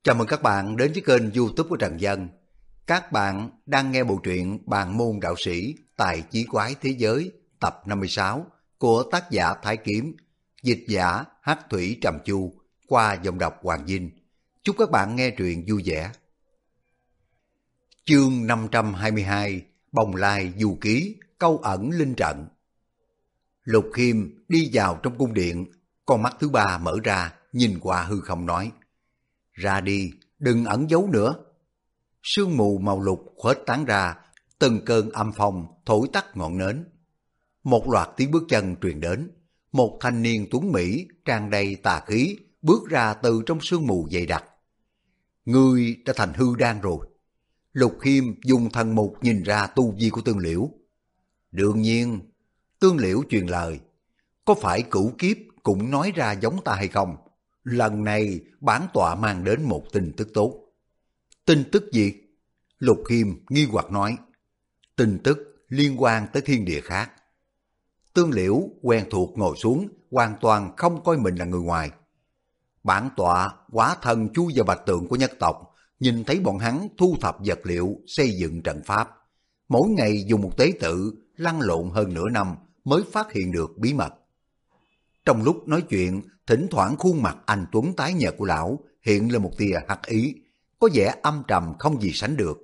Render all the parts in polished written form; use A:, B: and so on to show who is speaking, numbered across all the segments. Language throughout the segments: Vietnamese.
A: Chào mừng các bạn đến với kênh YouTube của Trần Dân. Các bạn đang nghe bộ truyện Bàn môn đạo sĩ Tài chí quái thế giới tập 56 của tác giả Thái Kiếm, dịch giả Hắc Thủy Trầm Chu qua giọng đọc Hoàng Vinh. Chúc các bạn nghe truyện vui vẻ. Chương 522 Bồng Lai Du Ký Câu ẩn linh trận. Lục Khiêm đi vào trong cung điện, con mắt thứ ba mở ra, nhìn qua hư không nói: ra đi, đừng ẩn giấu nữa. Sương mù màu lục khuếch tán ra, từng cơn âm phong thổi tắt ngọn nến. Một loạt tiếng bước chân truyền đến, một thanh niên tuấn mỹ tràn đầy tà khí bước ra từ trong sương mù dày đặc. Ngươi đã thành hư đan rồi. Lục Khiêm dùng thần mục nhìn ra tu vi của Tương Liễu. Đương nhiên. Tương Liễu truyền lời: có phải cửu kiếp cũng nói ra giống ta hay không? Lần này bản tọa mang đến một tin tức tốt. Tin tức gì? Lục Khiêm nghi hoặc nói. Tin tức liên quan tới thiên địa khác. Tương Liễu quen thuộc ngồi xuống, hoàn toàn không coi mình là người ngoài. Bản tọa hóa thân chui vào bạch tượng của nhất tộc, nhìn thấy bọn hắn thu thập vật liệu xây dựng trận pháp. Mỗi ngày dùng một tế tự lăn lộn hơn nửa năm mới phát hiện được bí mật. Trong lúc nói chuyện, thỉnh thoảng khuôn mặt anh tuấn tái nhợt của lão hiện lên một tia hắc ý, có vẻ âm trầm không gì sánh được.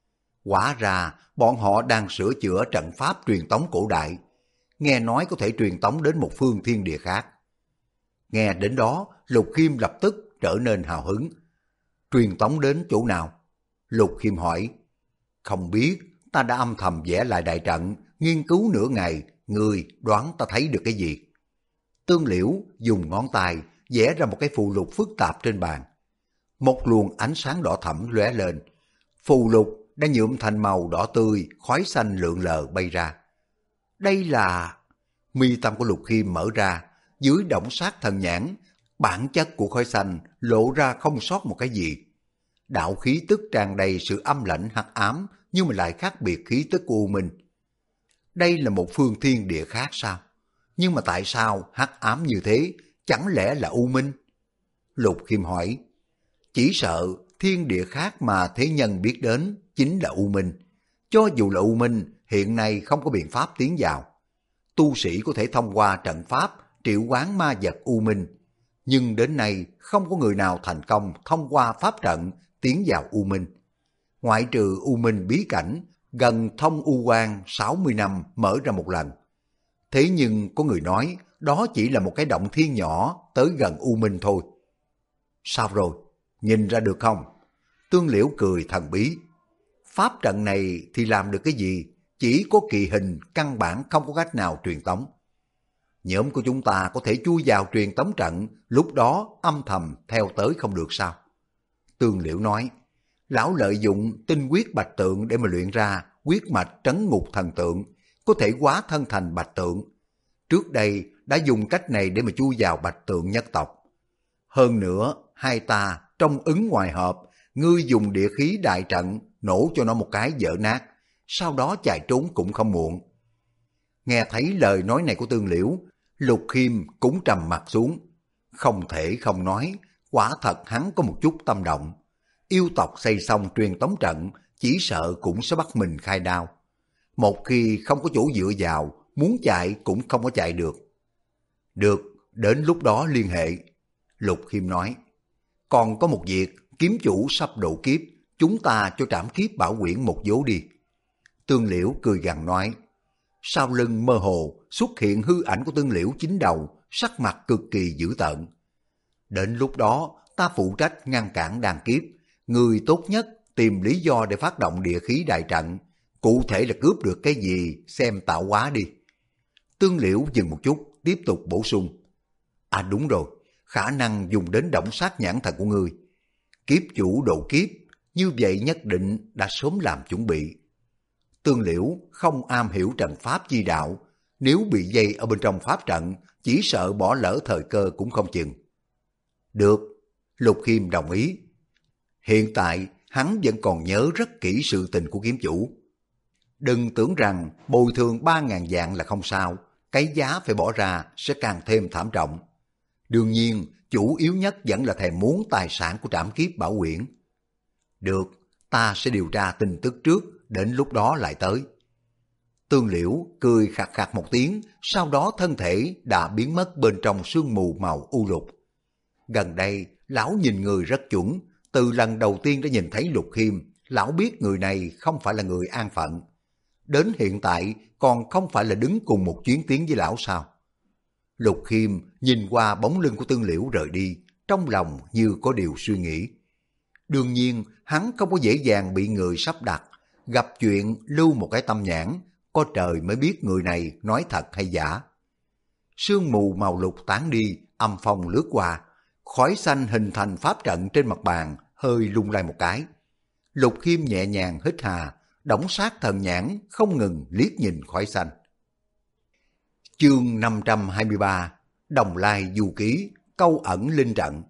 A: Quả ra bọn họ đang sửa chữa trận pháp truyền tống cổ đại, nghe nói có thể truyền tống đến một phương thiên địa khác. Nghe đến đó, Lục Khiêm lập tức trở nên hào hứng. Truyền tống đến chỗ nào? Lục Khiêm hỏi. Không biết, ta đã âm thầm vẽ lại đại trận, nghiên cứu nửa ngày, ngươi đoán ta thấy được cái gì? Tương Liễu dùng ngón tay vẽ ra một cái phù lục phức tạp trên bàn. Một luồng ánh sáng đỏ thẫm lóe lên. Phù lục đã nhuộm thành màu đỏ tươi, khói xanh lượn lờ bay ra. Đây là... Mi tâm của Lục Khiêm mở ra, dưới động sát thần nhãn, bản chất của khói xanh lộ ra không sót một cái gì. Đạo khí tức tràn đầy sự âm lãnh hắc ám, nhưng mà lại khác biệt khí tức của U Minh. Đây là một phương thiên địa khác sao? Nhưng mà tại sao hắc ám như thế? Chẳng lẽ là U Minh? Lục Khiêm hỏi. Chỉ sợ thiên địa khác mà thế nhân biết đến chính là U Minh. Cho dù là U Minh, hiện nay không có biện pháp tiến vào. Tu sĩ có thể thông qua trận pháp triệu hoán ma vật U Minh, nhưng đến nay không có người nào thành công thông qua pháp trận tiến vào U Minh. Ngoại trừ U Minh bí cảnh, gần thông U Quan 60 năm mở ra một lần. Thế nhưng có người nói đó chỉ là một cái động thiên nhỏ tới gần U Minh thôi. Sao rồi? Nhìn ra được không? Tương Liễu cười thần bí. Pháp trận này thì làm được cái gì? Chỉ có kỳ hình, căn bản không có cách nào truyền tống. Nhóm của chúng ta có thể chui vào truyền tống trận, lúc đó âm thầm theo tới không được sao? Tương Liễu nói. Lão lợi dụng tinh huyết bạch tượng để mà luyện ra huyết mạch trấn ngục thần tượng, có thể hóa thân thành bạch tượng. Trước đây đã dùng cách này để mà chui vào bạch tượng nhất tộc. Hơn nữa, hai ta trong ứng ngoài hợp, ngươi dùng địa khí đại trận nổ cho nó một cái vỡ nát, sau đó chạy trốn cũng không muộn. Nghe thấy lời nói này của Tương Liễu, Lục Khiêm cũng trầm mặt xuống. Không thể không nói, quả thật hắn có một chút tâm động. Yêu tộc xây xong truyền tống trận, chỉ sợ cũng sẽ bắt mình khai đao. Một khi không có chỗ dựa vào, muốn chạy cũng không có chạy được. Được, đến lúc đó liên hệ. Lục Khiêm nói. Còn có một việc, kiếm chủ sắp độ kiếp, chúng ta cho trảm kiếp bảo quyển một vố đi. Tương Liễu cười gằn nói. Sau lưng mơ hồ xuất hiện hư ảnh của Tương Liễu chính đầu, sắc mặt cực kỳ dữ tợn. Đến lúc đó ta phụ trách ngăn cản đàn kiếp, người tốt nhất tìm lý do để phát động địa khí đại trận, cụ thể là cướp được cái gì xem tạo hóa đi. Tương Liễu dừng một chút, tiếp tục bổ sung. À đúng rồi, khả năng dùng đến động sát nhãn thần của ngươi. Kiếp chủ độ kiếp, như vậy nhất định đã sớm làm chuẩn bị. Tương Liễu không am hiểu trận pháp chi đạo, nếu bị dây ở bên trong pháp trận, chỉ sợ bỏ lỡ thời cơ cũng không chừng. Được, Lục Khiêm đồng ý. Hiện tại hắn vẫn còn nhớ rất kỹ sự tình của kiếm chủ. Đừng tưởng rằng bồi thường 3.000 vạn là không sao, cái giá phải bỏ ra sẽ càng thêm thảm trọng. Đương nhiên, chủ yếu nhất vẫn là thèm muốn tài sản của Trảm Kiếp Bảo Quyển. Được, ta sẽ điều tra tin tức trước, đến lúc đó lại tới. Tương Liễu cười khạc khạc một tiếng, sau đó thân thể đã biến mất bên trong sương mù màu u lục. Gần đây, lão nhìn người rất chuẩn, từ lần đầu tiên đã nhìn thấy Lục Khiêm, lão biết người này không phải là người an phận. Đến hiện tại còn không phải là đứng cùng một chuyến tiến với lão sao? Lục Khiêm nhìn qua bóng lưng của Tương Liễu rời đi, trong lòng như có điều suy nghĩ. Đương nhiên, hắn không có dễ dàng bị người sắp đặt, gặp chuyện lưu một cái tâm nhãn, có trời mới biết người này nói thật hay giả. Sương mù màu lục tán đi, âm phong lướt qua, khói xanh hình thành pháp trận trên mặt bàn, hơi lung lay một cái. Lục Khiêm nhẹ nhàng hít hà, đổng sát thần nhãn không ngừng liếc nhìn khói xanh. Chương 523, Đồng Lai Du Ký, câu ẩn linh trận.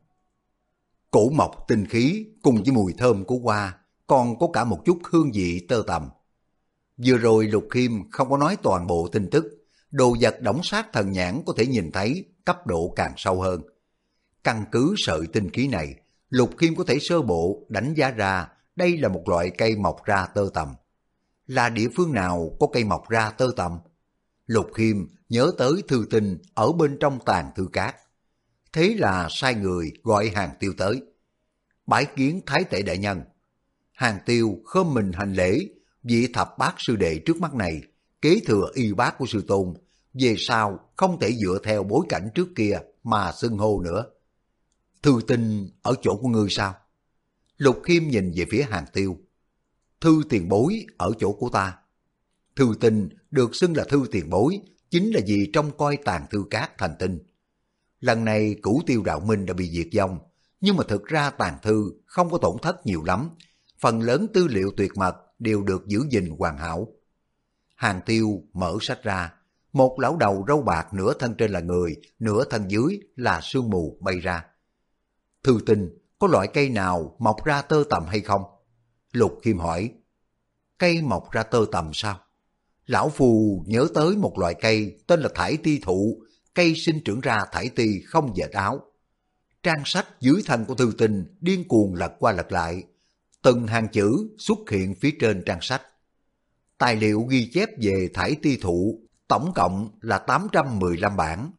A: Cổ mộc tinh khí cùng với mùi thơm của hoa, còn có cả một chút hương vị tơ tằm. Vừa rồi Lục Khiêm không có nói toàn bộ tin tức, đồ vật đổng sát thần nhãn có thể nhìn thấy cấp độ càng sâu hơn. Căn cứ sợi tinh khí này, Lục Khiêm có thể sơ bộ đánh giá ra đây là một loại cây mọc ra tơ tằm. Là địa phương nào có cây mọc ra tơ tằm? Lục Khiêm nhớ tới thư tình ở bên trong tàn thư cát. Thế là sai người gọi Hàng Tiêu tới. Bái kiến Thái Tể đại nhân. Hàng Tiêu khom mình hành lễ, vị thập bát sư đệ trước mắt này, kế thừa y bát của sư tôn, về sau không thể dựa theo bối cảnh trước kia mà xưng hô nữa. Thư tình ở chỗ của ngươi sao? Lục Khiêm nhìn về phía Hàng Tiêu. Thư tiền bối ở chỗ của ta. Thư tình được xưng là thư tiền bối, chính là vì trông coi tàn thư cát thành tinh. Lần này Cửu Tiêu Đạo Minh đã bị diệt vong, nhưng mà thực ra tàn thư không có tổn thất nhiều lắm, phần lớn tư liệu tuyệt mật đều được giữ gìn hoàn hảo. Hàng Tiêu mở sách ra, một lão đầu râu bạc nửa thân trên là người, nửa thân dưới là sương mù bay ra. Thư tình, có loại cây nào mọc ra tơ tằm hay không? Lục Khiêm hỏi. Cây mọc ra tơ tằm sao? Lão phù nhớ tới một loại cây tên là thải ti thụ, cây sinh trưởng ra thải ti không dệt áo. Trang sách dưới thân của thư tình điên cuồng lật qua lật lại, từng hàng chữ xuất hiện phía trên trang sách. Tài liệu ghi chép về thải ti thụ tổng cộng là 815 bản,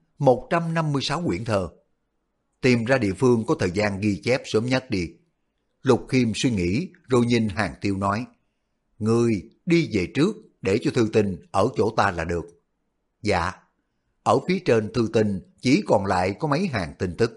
A: 156 quyển thơ. Tìm ra địa phương có thời gian ghi chép sớm nhất đi. Lục Khiêm suy nghĩ rồi nhìn Hàng Tiêu nói. Ngươi đi về trước để cho thư tình ở chỗ ta là được. Dạ. Ở phía trên thư tình chỉ còn lại có mấy hàng tin tức.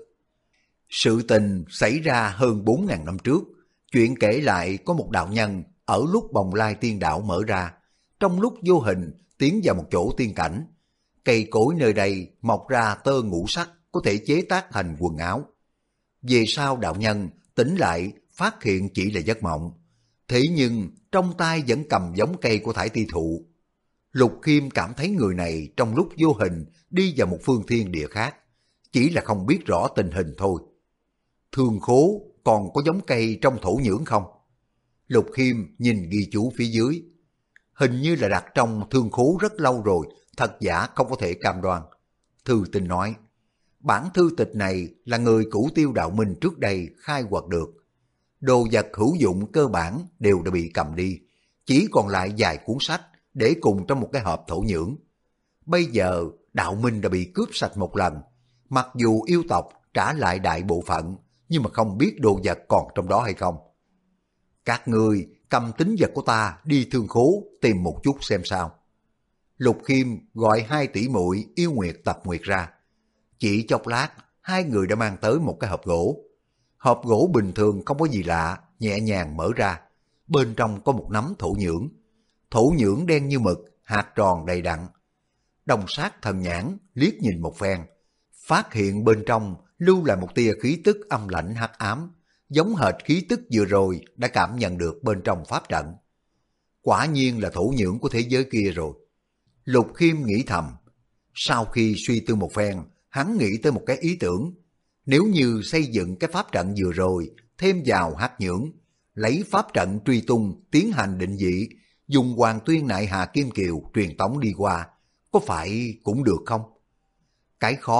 A: Sự tình xảy ra hơn 4.000 năm trước. Chuyện kể lại có một đạo nhân ở lúc Bồng Lai Tiên Đạo mở ra, trong lúc vô hình tiến vào một chỗ tiên cảnh. Cây cối nơi đây mọc ra tơ ngũ sắc có thể chế tác thành quần áo. Về sau đạo nhân tỉnh lại phát hiện chỉ là giấc mộng. Thế nhưng trong tay vẫn cầm giống cây của thải ti thụ. Lục Khiêm cảm thấy người này trong lúc vô hình đi vào một phương thiên địa khác, chỉ là không biết rõ tình hình thôi. Thương khố còn có giống cây trong thổ nhưỡng không? Lục Khiêm nhìn ghi chú phía dưới. Hình như là đặt trong thương khố rất lâu rồi, thật giả không có thể cam đoan. Thư tình nói, bản thư tịch này là người Cửu Tiêu Đạo Minh trước đây khai quật được. Đồ vật hữu dụng cơ bản đều đã bị cầm đi, chỉ còn lại vài cuốn sách để cùng trong một cái hộp thổ nhưỡng. Bây giờ Đạo Minh đã bị cướp sạch một lần, mặc dù yêu tộc trả lại đại bộ phận, nhưng mà không biết đồ vật còn trong đó hay không. Các ngươi cầm tín vật của ta đi thương khố tìm một chút xem sao. Lục Khiêm gọi hai tỷ muội Yêu Nguyệt Tập Nguyệt ra. Chỉ chốc lát, hai người đã mang tới một cái hộp gỗ. Hộp gỗ bình thường không có gì lạ, nhẹ nhàng mở ra. Bên trong có một nắm thổ nhưỡng. Thổ nhưỡng đen như mực, hạt tròn đầy đặn. Đồng sát thần nhãn liếc nhìn một phen, phát hiện bên trong lưu lại một tia khí tức âm lãnh hắc ám, giống hệt khí tức vừa rồi đã cảm nhận được bên trong pháp trận. Quả nhiên là thổ nhưỡng của thế giới kia rồi. Lục Khiêm nghĩ thầm. Sau khi suy tư một phen, hắn nghĩ tới một cái ý tưởng. Nếu như xây dựng cái pháp trận vừa rồi, thêm vào hắc nhưỡng, lấy pháp trận truy tung, tiến hành định vị, dùng Hoàng Tuyên Nại Hà Kim Kiều truyền tống đi qua, có phải cũng được không? Cái khó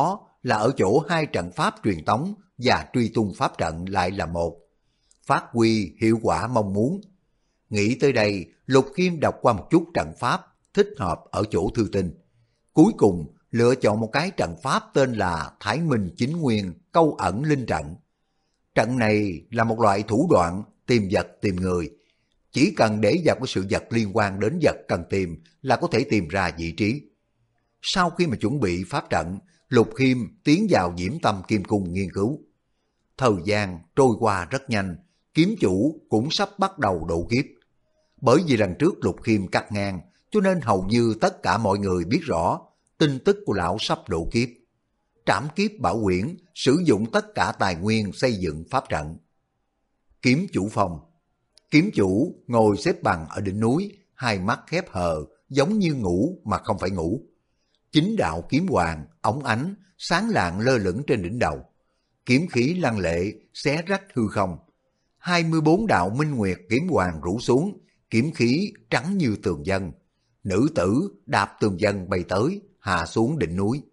A: là ở chỗ hai trận pháp truyền tống và truy tung pháp trận lại là một. Phát huy hiệu quả mong muốn. Nghĩ tới đây, Lục Khiêm đọc qua một chút trận pháp thích hợp ở chỗ thư tinh. Cuối cùng lựa chọn một cái trận pháp tên là Thái Minh Chính Nguyên Câu Ẩn Linh Trận. Trận này là một loại thủ đoạn tìm vật tìm người. Chỉ cần để vào cái sự vật liên quan đến vật cần tìm là có thể tìm ra vị trí. Sau khi mà chuẩn bị pháp trận, Lục Khiêm tiến vào Diễm Tâm Kim Cung nghiên cứu. Thời gian trôi qua rất nhanh, kiếm chủ cũng sắp bắt đầu độ kiếp. Bởi vì lần trước Lục Khiêm cắt ngang, cho nên hầu như tất cả mọi người biết rõ tin tức của lão sắp độ kiếp. Trảm Kiếp Bảo Quyển sử dụng tất cả tài nguyên xây dựng pháp trận. Kiếm chủ phòng. Kiếm chủ ngồi xếp bằng ở đỉnh núi, hai mắt khép hờ, giống như ngủ mà không phải ngủ. Chính đạo kiếm hoàng, óng ánh, sáng lạng lơ lửng trên đỉnh đầu. Kiếm khí lăng lệ, xé rách hư không. 24 đạo minh nguyệt kiếm hoàng rủ xuống, kiếm khí trắng như tường vân. Nữ tử đạp tường vân bay tới, hạ xuống đỉnh núi.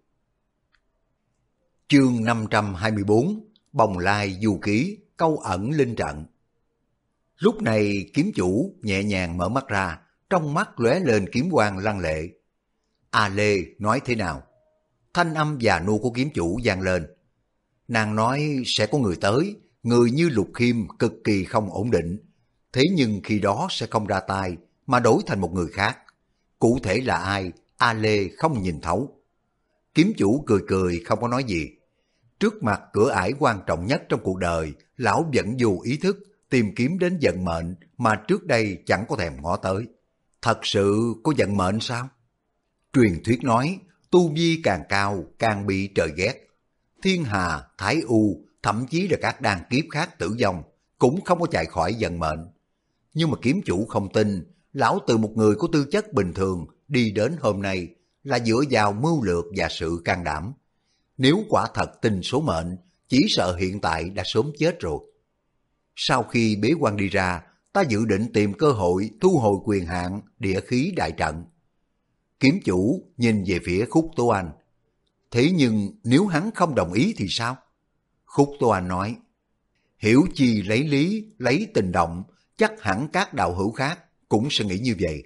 A: Chương 524, Bồng Lai Du Ký, Câu Ẩn Linh Trận. Lúc này kiếm chủ nhẹ nhàng mở mắt ra, trong mắt lóe lên kiếm quang lăng lệ. A Lê nói thế nào? Thanh âm già nua của kiếm chủ vang lên. Nàng nói sẽ có người tới, người như Lục Khiêm cực kỳ không ổn định. Thế nhưng khi đó sẽ không ra tay, mà đổi thành một người khác. Cụ thể là ai, A Lê không nhìn thấu. Kiếm chủ cười cười không có nói gì. Trước mặt cửa ải quan trọng nhất trong cuộc đời, lão vẫn dù ý thức tìm kiếm đến vận mệnh mà trước đây chẳng có thèm ngó tới. Thật sự có vận mệnh sao? Truyền thuyết nói, tu vi càng cao càng bị trời ghét. Thiên Hà, Thái U, thậm chí là các đan kiếp khác tử vong cũng không có chạy khỏi vận mệnh. Nhưng mà kiếm chủ không tin, lão từ một người có tư chất bình thường đi đến hôm nay là dựa vào mưu lược và sự can đảm. Nếu quả thật tin số mệnh, chỉ sợ hiện tại đã sớm chết rồi. Sau khi bế quan đi ra, ta dự định tìm cơ hội thu hồi quyền hạn địa khí đại trận. Kiếm chủ nhìn về phía Khúc Tố Anh. Thế nhưng nếu hắn không đồng ý thì sao? Khúc Tố Anh nói, hiểu chi lấy lý, lấy tình động, chắc hẳn các đạo hữu khác cũng sẽ nghĩ như vậy.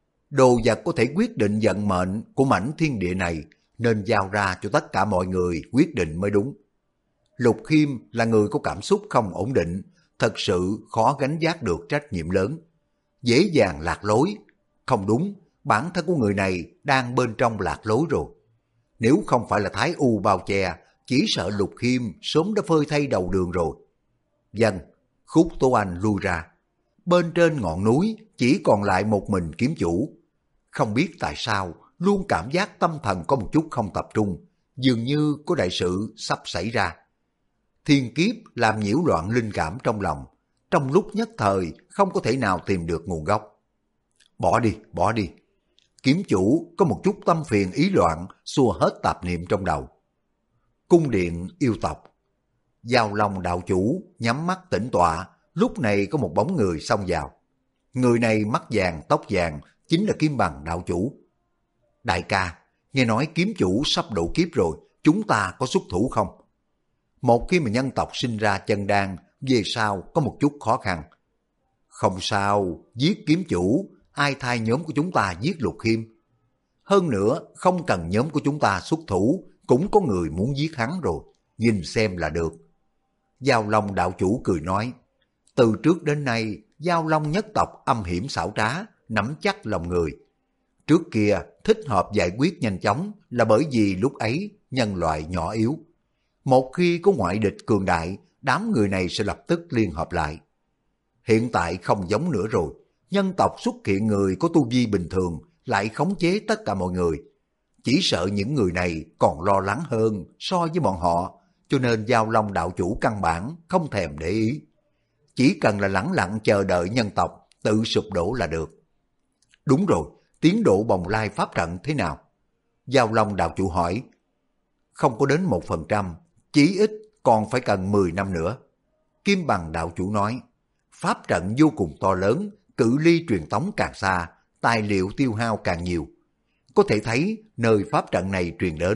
A: Đồ vật có thể quyết định vận mệnh của mảnh thiên địa này, nên giao ra cho tất cả mọi người quyết định mới đúng. Lục Khiêm là người có cảm xúc không ổn định, thật sự khó gánh vác được trách nhiệm lớn. Dễ dàng lạc lối. Không đúng, bản thân của người này đang bên trong lạc lối rồi. Nếu không phải là Thái U bao che, chỉ sợ Lục Khiêm sớm đã phơi thay đầu đường rồi. Vâng, Khúc Tố Anh lui ra. Bên trên ngọn núi chỉ còn lại một mình kiếm chủ. Không biết tại sao, luôn cảm giác tâm thần có một chút không tập trung, dường như có đại sự sắp xảy ra. Thiên kiếp làm nhiễu loạn linh cảm trong lòng, trong lúc nhất thời không có thể nào tìm được nguồn gốc. Bỏ đi, bỏ đi. Kiếm chủ có một chút tâm phiền ý loạn, xua hết tạp niệm trong đầu. Cung điện yêu tộc. Giao Long đạo chủ nhắm mắt tĩnh tọa, lúc này có một bóng người xông vào. Người này mắt vàng tóc vàng, chính là Kim Bằng đạo chủ. Đại ca, nghe nói kiếm chủ sắp độ kiếp rồi, chúng ta có xuất thủ không? Một khi mà nhân tộc sinh ra chân đan, về sau có một chút khó khăn. Không sao, giết kiếm chủ, ai thay nhóm của chúng ta giết Lục Khiêm. Hơn nữa, không cần nhóm của chúng ta xuất thủ, cũng có người muốn giết hắn rồi, nhìn xem là được. Giao Long đạo chủ cười nói, từ trước đến nay, Giao Long nhất tộc âm hiểm xảo trá, nắm chắc lòng người. Trước kia, thích hợp giải quyết nhanh chóng là bởi vì lúc ấy nhân loại nhỏ yếu. Một khi có ngoại địch cường đại, đám người này sẽ lập tức liên hợp lại. Hiện tại không giống nữa rồi, nhân tộc xuất hiện người có tu vi bình thường lại khống chế tất cả mọi người. Chỉ sợ những người này còn lo lắng hơn so với bọn họ, cho nên Giao Long đạo chủ căn bản không thèm để ý. Chỉ cần là lẳng lặng chờ đợi nhân tộc tự sụp đổ là được. Đúng rồi, tiến độ Bồng Lai pháp trận thế nào? Giao Long đạo chủ hỏi. Không có đến 1%, chí ít còn phải cần 10 năm nữa. Kim Bằng đạo chủ nói, pháp trận vô cùng to lớn, cự ly truyền tống càng xa, tài liệu tiêu hao càng nhiều. Có thể thấy nơi pháp trận này truyền đến,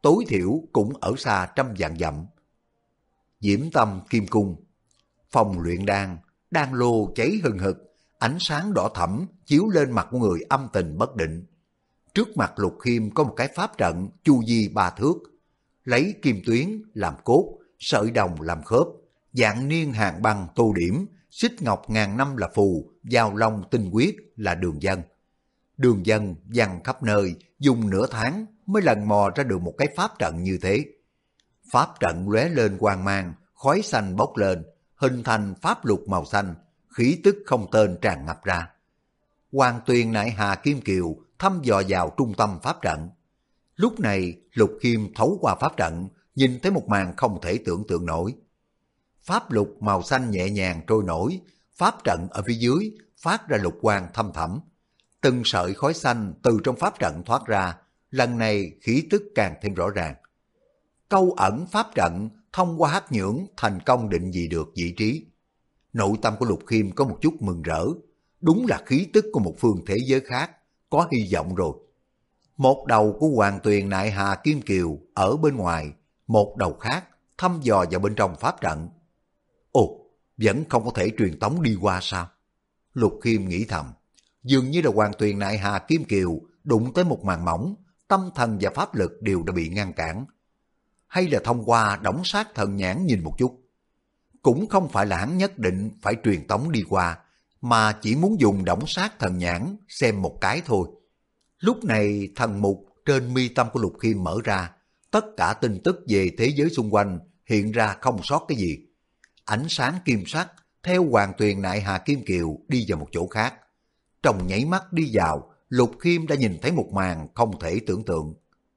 A: tối thiểu cũng ở xa trăm vạn dặm. Diễm Tâm Kim Cung. Phòng luyện đan, đan lô cháy hừng hực, ánh sáng đỏ thẫm chiếu lên mặt của người âm tình bất định. Trước mặt Lục Khiêm có một cái pháp trận chu vi 3 thước, lấy kim tuyến làm cốt, sợi đồng làm khớp, dạng niên hàng băng tô điểm, xích ngọc ngàn năm là phù, giao long tinh quyết là đường dân. Đường dân văng khắp nơi, dùng nửa tháng mới lần mò ra được một cái pháp trận như thế. Pháp trận lóe lên quang mang, khói xanh bốc lên, hình thành pháp lục màu xanh, khí tức không tên tràn ngập ra. Hoàng Tuyền nại hà kim kiều thăm dò vào trung tâm pháp trận. Lúc này Lục Khiêm thấu qua pháp trận, nhìn thấy một màn không thể tưởng tượng nổi. Pháp lục màu xanh nhẹ nhàng trôi nổi, pháp trận ở phía dưới phát ra lục quang thâm thẳm. Từng sợi khói xanh từ trong pháp trận thoát ra, lần này khí tức càng thêm rõ ràng. Câu ẩn pháp trận thông qua hắc nhưỡng thành công định vị được vị trí. Nội tâm của Lục Khiêm có một chút mừng rỡ, đúng là khí tức của một phương thế giới khác, có hy vọng rồi. Một đầu của Hoàng Tuyền nại hà kim kiều ở bên ngoài, một đầu khác thăm dò vào bên trong pháp trận. Ồ, vẫn không có thể truyền tống đi qua sao? Lục Khiêm nghĩ thầm, dường như là Hoàng Tuyền nại hà kim kiều đụng tới một màn mỏng, tâm thần và pháp lực đều đã bị ngăn cản. Hay là thông qua đổng sát thần nhãn nhìn một chút. Cũng không phải là hắn nhất định phải truyền tống đi qua, mà chỉ muốn dùng đổng sát thần nhãn xem một cái thôi. Lúc này thần mục trên mi tâm của Lục Khiêm mở ra, tất cả tin tức về thế giới xung quanh hiện ra không sót cái gì. Ánh sáng kim sắc theo Hoàng Tuyền nại hà kim kiều đi vào một chỗ khác. Trong nháy mắt đi vào, Lục Khiêm đã nhìn thấy một màn không thể tưởng tượng.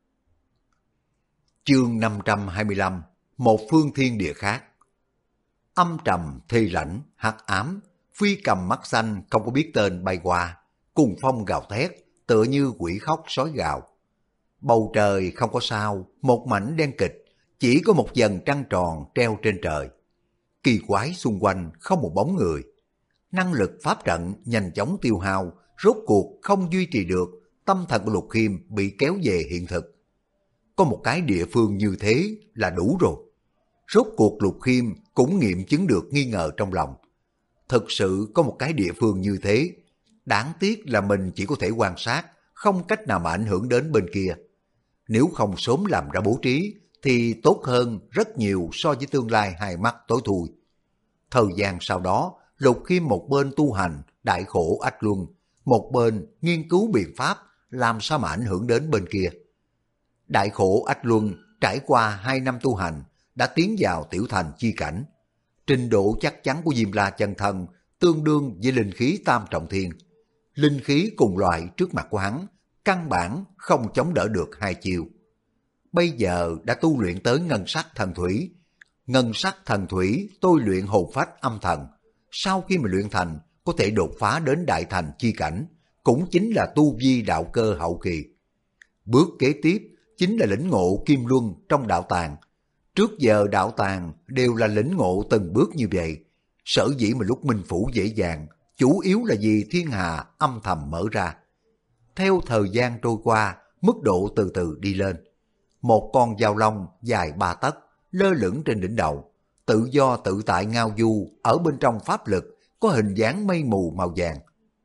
A: Chương 525, một phương thiên địa khác. Âm trầm, thê lạnh, hắc ám, phi cầm mắt xanh không có biết tên bay qua, cùng phong gào thét, tựa như quỷ khóc sói gào. Bầu trời không có sao, một mảnh đen kịch, chỉ có một vầng trăng tròn treo trên trời. Kỳ quái xung quanh không một bóng người. Năng lực pháp trận nhanh chóng tiêu hao, rốt cuộc không duy trì được, tâm thần của Lục Khiêm bị kéo về hiện thực. Có một cái địa phương như thế là đủ rồi. Rốt cuộc Lục Khiêm cũng nghiệm chứng được nghi ngờ trong lòng. Thực sự có một cái địa phương như thế, đáng tiếc là mình chỉ có thể quan sát, không cách nào mà ảnh hưởng đến bên kia. Nếu không sớm làm ra bố trí, thì tốt hơn rất nhiều so với tương lai hai mắt tối thui. Thời gian sau đó, Lục Khiêm một bên tu hành, đại khổ ách luân, một bên nghiên cứu biện pháp làm sao mà ảnh hưởng đến bên kia. Đại khổ ách luân trải qua 2 năm tu hành, đã tiến vào tiểu thành chi cảnh. Trình độ chắc chắn của Diêm La chân thân tương đương với linh khí tam trọng thiên. Linh khí cùng loại trước mặt của hắn, căn bản không chống đỡ được hai chiều. Bây giờ đã tu luyện tới ngân sắc thần thủy. Ngân sắc thần thủy tôi luyện hồn phách âm thần. Sau khi mà luyện thành, có thể đột phá đến đại thành chi cảnh, cũng chính là tu vi đạo cơ hậu kỳ. Bước kế tiếp chính là lĩnh ngộ kim luân trong đạo tàng. Trước giờ đạo tàng đều là lĩnh ngộ từng bước như vậy. Sở dĩ mà lúc minh phủ dễ dàng, chủ yếu là vì thiên hà âm thầm mở ra. Theo thời gian trôi qua, mức độ từ từ đi lên. Một con dao long dài 3 tấc, lơ lửng trên đỉnh đầu, tự do tự tại ngao du ở bên trong pháp lực, có hình dáng mây mù màu vàng.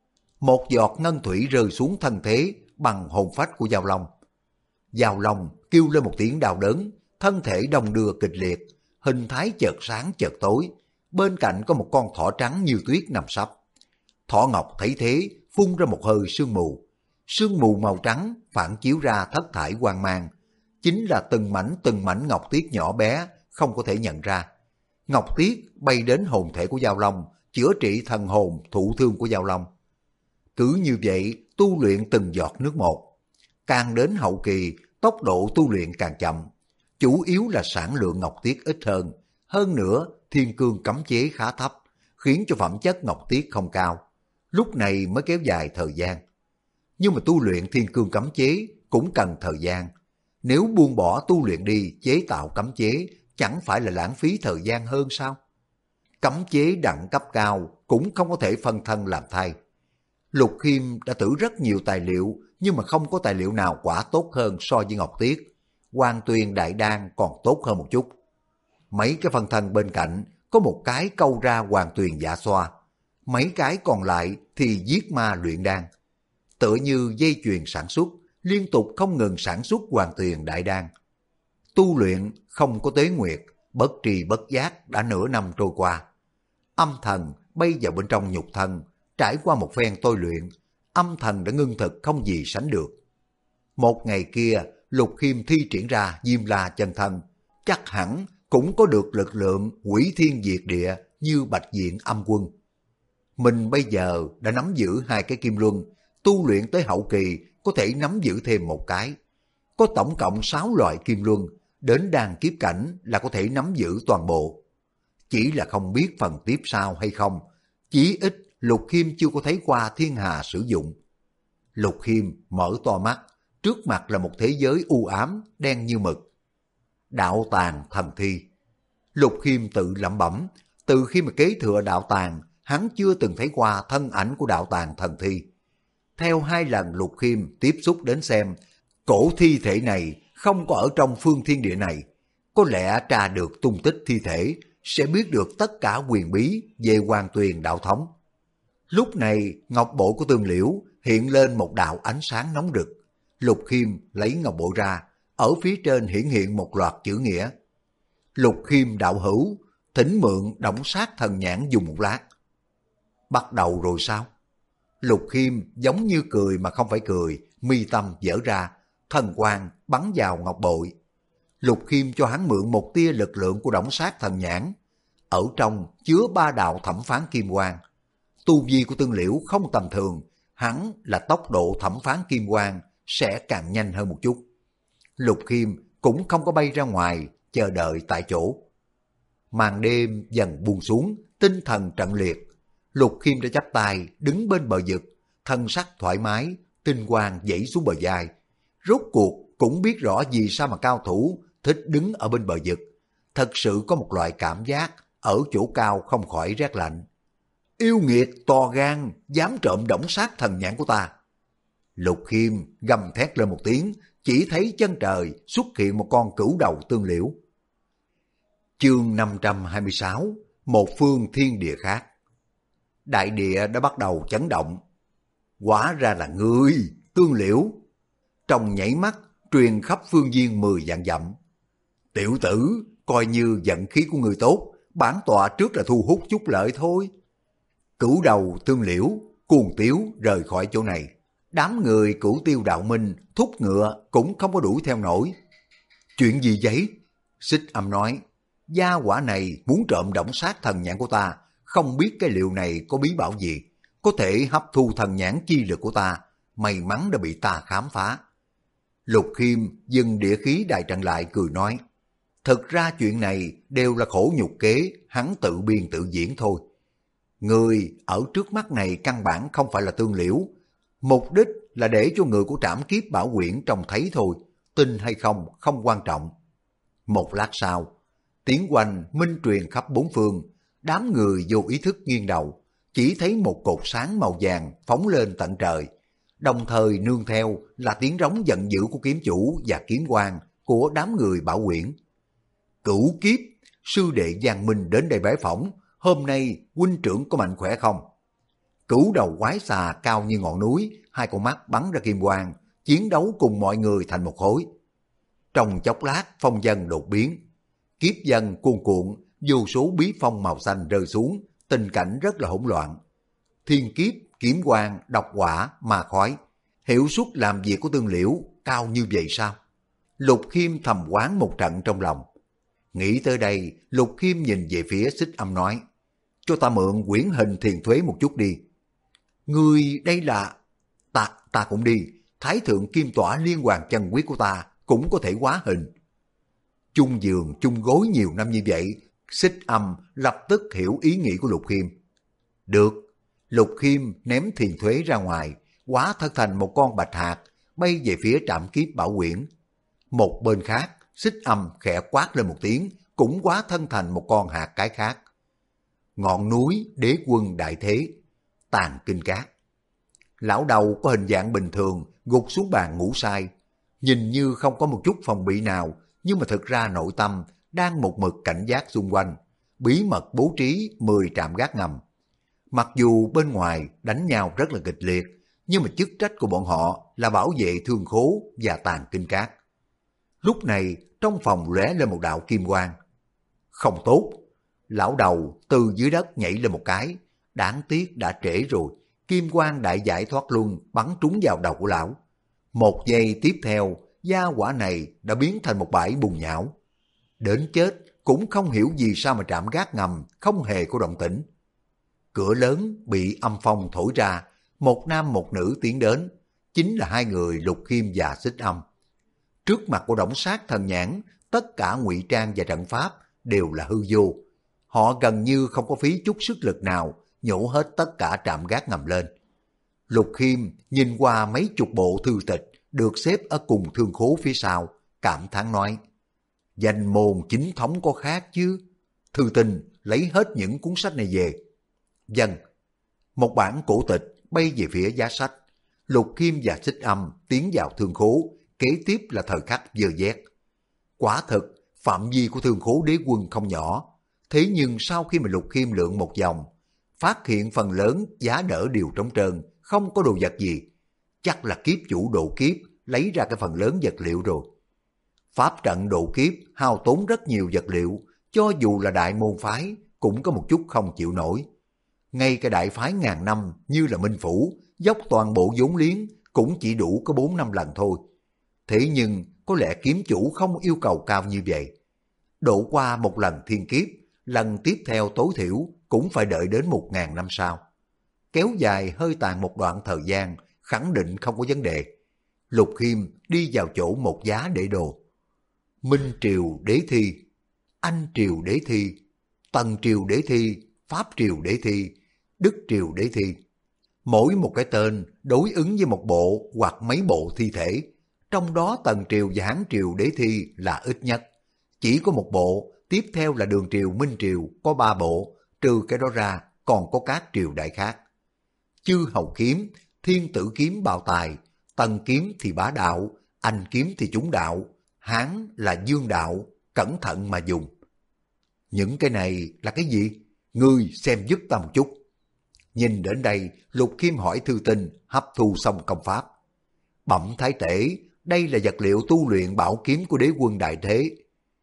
A: Một giọt ngân thủy rơi xuống thân thế bằng hồn phách của dao long. Dao long kêu lên một tiếng đau đớn, thân thể đồng đưa kịch liệt, hình thái chợt sáng chợt tối. Bên cạnh có một con thỏ trắng như tuyết nằm sấp. Thỏ ngọc thấy thế, phun ra một hơi sương mù. Sương mù màu trắng phản chiếu ra thất thải quang mang, chính là từng mảnh ngọc tiết nhỏ bé, không có thể nhận ra. Ngọc tiết bay đến hồn thể của dao long, chữa trị thần hồn thụ thương của dao long. Cứ như vậy tu luyện từng giọt nước một. Càng đến hậu kỳ, tốc độ tu luyện càng chậm, chủ yếu là sản lượng ngọc tiết ít hơn. Hơn nữa, thiên cương cấm chế khá thấp, khiến cho phẩm chất ngọc tiết không cao. Lúc này mới kéo dài thời gian. Nhưng mà tu luyện thiên cương cấm chế cũng cần thời gian. Nếu buông bỏ tu luyện đi chế tạo cấm chế, chẳng phải là lãng phí thời gian hơn sao? Cấm chế đẳng cấp cao cũng không có thể phân thân làm thay. Lục Khiêm đã thử rất nhiều tài liệu, nhưng mà không có tài liệu nào quả tốt hơn so với ngọc tiết. Hoàng Tuyền Đại Đan còn tốt hơn một chút. Mấy cái phân thân bên cạnh có một cái câu ra Hoàng Tuyền Dạ Xoa, mấy cái còn lại thì giết ma luyện đan. Tựa như dây chuyền sản xuất, liên tục không ngừng sản xuất Hoàng Tuyền Đại Đan. Tu luyện không có tế nguyệt, bất tri bất giác đã nửa năm trôi qua. Âm thần bay vào bên trong nhục thân, trải qua một phen tôi luyện, âm thần đã ngưng thực không gì sánh được. Một ngày kia, Lục Khiêm thi triển ra Diêm La chân thân, chắc hẳn cũng có được lực lượng hủy thiên diệt địa như Bạch Diện Âm Quân. Mình bây giờ đã nắm giữ hai cái kim luân, tu luyện tới hậu kỳ có thể nắm giữ thêm một cái. Có tổng cộng 6 loại kim luân, đến đan kiếp cảnh là có thể nắm giữ toàn bộ. Chỉ là không biết phần tiếp sau hay không, chí ít Lục Khiêm chưa có thấy qua thiên hà sử dụng. Lục Khiêm mở to mắt, trước mặt là một thế giới u ám, đen như mực. Đạo tàng thần thi. Lục Khiêm tự lẩm bẩm, từ khi mà kế thừa đạo tàng, hắn chưa từng thấy qua thân ảnh của đạo tàng thần thi. Theo 2 lần Lục Khiêm tiếp xúc đến xem, cổ thi thể này không có ở trong phương thiên địa này. Có lẽ tra được tung tích thi thể, sẽ biết được tất cả quyền bí về Hoàng Tuyền đạo thống. Lúc này, ngọc bội của Tương Liễu hiện lên một đạo ánh sáng nóng rực. Lục Khiêm lấy ngọc bội ra, ở phía trên hiển hiện một loạt chữ nghĩa. Lục Khiêm đạo hữu, thỉnh mượn Động Sát Thần Nhãn dùng một lát. Bắt đầu rồi sao? Lục Khiêm giống như cười mà không phải cười, mi tâm dở ra, thần quang bắn vào ngọc bội. Lục Khiêm cho hắn mượn một tia lực lượng của Động Sát Thần Nhãn. Ở trong chứa 3 đạo thẩm phán kim quang. Tu vi của Tương Liễu không tầm thường, hắn là tốc độ thẩm phán kim quang sẽ càng nhanh hơn một chút. Lục Khiêm cũng không có bay ra ngoài, chờ đợi tại chỗ. Màn đêm dần buông xuống, tinh thần trận liệt. Lục Khiêm đã chắp tay đứng bên bờ vực, thân sắc thoải mái, tinh quang dãy xuống bờ vai. Rốt cuộc cũng biết rõ vì sao mà cao thủ thích đứng ở bên bờ vực. Thật sự có một loại cảm giác ở chỗ cao không khỏi rét lạnh. Yêu nghiệt to gan, dám trộm Động Sát Thần Nhãn của ta. Lục Khiêm gầm thét lên một tiếng, chỉ thấy chân trời xuất hiện một con cửu đầu Tương Liễu. Chương 526, một phương thiên địa khác. Đại địa đã bắt đầu chấn động. Quả ra là ngươi, Tương Liễu. Trong nhảy mắt, truyền khắp phương viên 10 vạn dặm. Tiểu tử, coi như vận khí của ngươi tốt, bản tọa trước là thu hút chút lợi thôi. Cửu đầu Tương Liễu, cuồng tiếu rời khỏi chỗ này. Đám người Cửu Tiêu Đạo Minh thúc ngựa cũng không có đuổi theo nổi. Chuyện gì vậy? Xích Âm nói, gia quả này muốn trộm Động Sát Thần Nhãn của ta, không biết cái liệu này có bí bảo gì, có thể hấp thu thần nhãn chi lực của ta, may mắn đã bị ta khám phá. Lục Khiêm dừng địa khí đại trận lại cười nói, thực ra chuyện này đều là khổ nhục kế, hắn tự biên tự diễn thôi. Người ở trước mắt này căn bản không phải là Tương Liễu, mục đích là để cho người của Trảm Kiếp Bảo Quyển trông thấy thôi, tin hay không không quan trọng. Một lát sau, tiếng oanh minh truyền khắp bốn phương, đám người vô ý thức nghiêng đầu, chỉ thấy một cột sáng màu vàng phóng lên tận trời, đồng thời nương theo là tiếng rống giận dữ của kiếm chủ và kiếm quan của đám người Bảo Quyển. Cửu Kiếp, sư đệ Giang Minh đến đây bái phỏng, hôm nay huynh trưởng có mạnh khỏe không? Cửu đầu quái xà cao như ngọn núi, hai con mắt bắn ra kim quang, chiến đấu cùng mọi người thành một khối. Trong chốc lát phong vân đột biến, kiếp vân cuồn cuộn, vô số bí phong màu xanh rơi xuống, tình cảnh rất là hỗn loạn. Thiên kiếp, kiếm quang, độc hỏa, ma khói, hiệu suất làm việc của Tương Liễu cao như vậy sao? Lục Khiêm thầm oán một trận trong lòng. Nghĩ tới đây, Lục Khiêm nhìn về phía Xích Âm nói, cho ta mượn quyển hình thiền thuế một chút đi. Ngươi đây là... Ta cũng đi, Thái thượng kim tỏa liên hoàn chân quyết của ta cũng có thể hóa hình. Chung giường, chung gối nhiều năm như vậy, Xích Âm lập tức hiểu ý nghĩ của Lục Khiêm. Được, Lục Khiêm ném thiền thuế ra ngoài, hóa thân thành một con bạch hạt, bay về phía Trảm Kiếp Bảo Quyển. Một bên khác, Xích Âm khẽ quát lên một tiếng, cũng hóa thân thành một con hạt cái khác. Ngọn núi đế quân đại thế, tàn kinh cát. Lão đầu có hình dạng bình thường, gục xuống bàn ngủ say. nhìn như không có một chút phòng bị nào, nhưng mà thực ra nội tâm đang một mực cảnh giác xung quanh, bí mật bố trí 10 trạm gác ngầm. Mặc dù bên ngoài đánh nhau rất là kịch liệt, nhưng mà chức trách của bọn họ là bảo vệ thương khố và tàn kinh cát. Lúc này trong phòng lóe lên một đạo kim quang. Không tốt, lão đầu từ dưới đất nhảy lên một cái, đáng tiếc đã trễ rồi, kim quang đại giải thoát luân bắn trúng vào đầu của lão. Một giây tiếp theo, gia hỏa này đã biến thành một bãi bùn nhão. Đến chết cũng không hiểu vì sao mà trạm gác ngầm không hề có động tĩnh. Cửa lớn bị âm phong thổi ra, một nam một nữ tiến đến, chính là hai người Lục Khiêm và Xích Âm. Trước mặt của Đổng Sát Thần Nhãn, tất cả ngụy trang và trận pháp đều là hư vô. Họ gần như không có phí chút sức lực nào nhổ hết tất cả trạm gác ngầm lên. Lục Khiêm nhìn qua mấy chục bộ thư tịch được xếp ở cùng thương khố phía sau, cảm thán nói: danh môn chính thống có khác chứ. Thư tình lấy hết những cuốn sách này về. Dân, một bản cổ tịch bay về phía giá sách. Lục Khiêm và Xích Âm tiến vào thương khố, kế tiếp là thời khắc dơ dét. Quả thực, phạm vi của thương khố đế quân không nhỏ. Thế nhưng sau khi mà Lục Khiêm lượn một vòng, phát hiện phần lớn giá đỡ đều trống trơn, không có đồ vật gì. Chắc là kiếp chủ độ kiếp lấy ra cái phần lớn vật liệu rồi. Pháp trận độ kiếp hao tốn rất nhiều vật liệu, cho dù là đại môn phái cũng có một chút không chịu nổi. Ngay cả đại phái ngàn năm như là Minh Phủ, dốc toàn bộ vốn liếng cũng chỉ đủ có 4-5 lần thôi. Thế nhưng có lẽ kiếm chủ không yêu cầu cao như vậy. Độ qua một lần thiên kiếp, lần tiếp theo tối thiểu cũng phải đợi đến 1000 năm sau. Kéo dài hơi tàn một đoạn thời gian, khẳng định không có vấn đề. Lục Khiêm đi vào chỗ một giá để đồ. Minh Triều Đế Thi, Anh Triều Đế Thi, Tần Triều Đế Thi, Pháp Triều Đế Thi, Đức Triều Đế Thi. Mỗi một cái tên đối ứng với một bộ hoặc mấy bộ thi thể. Trong đó Tần Triều và Hán Triều Đế Thi là ít nhất. Chỉ có một bộ, tiếp theo là Đường Triều Minh Triều có 3 bộ, trừ cái đó ra còn có các triều đại khác. Chư Hầu Kiếm, Thiên Tử Kiếm bào tài, Tần Kiếm thì bá đạo, Anh Kiếm thì chúng đạo, Hán là dương đạo, cẩn thận mà dùng. Những cái này là cái gì? Ngươi xem giúp ta một chút. Nhìn đến đây, Lục Khiêm hỏi thư tình, hấp thu xong công pháp. Bẩm Thái Tể, đây là vật liệu tu luyện bảo kiếm của đế quân Đại Thế.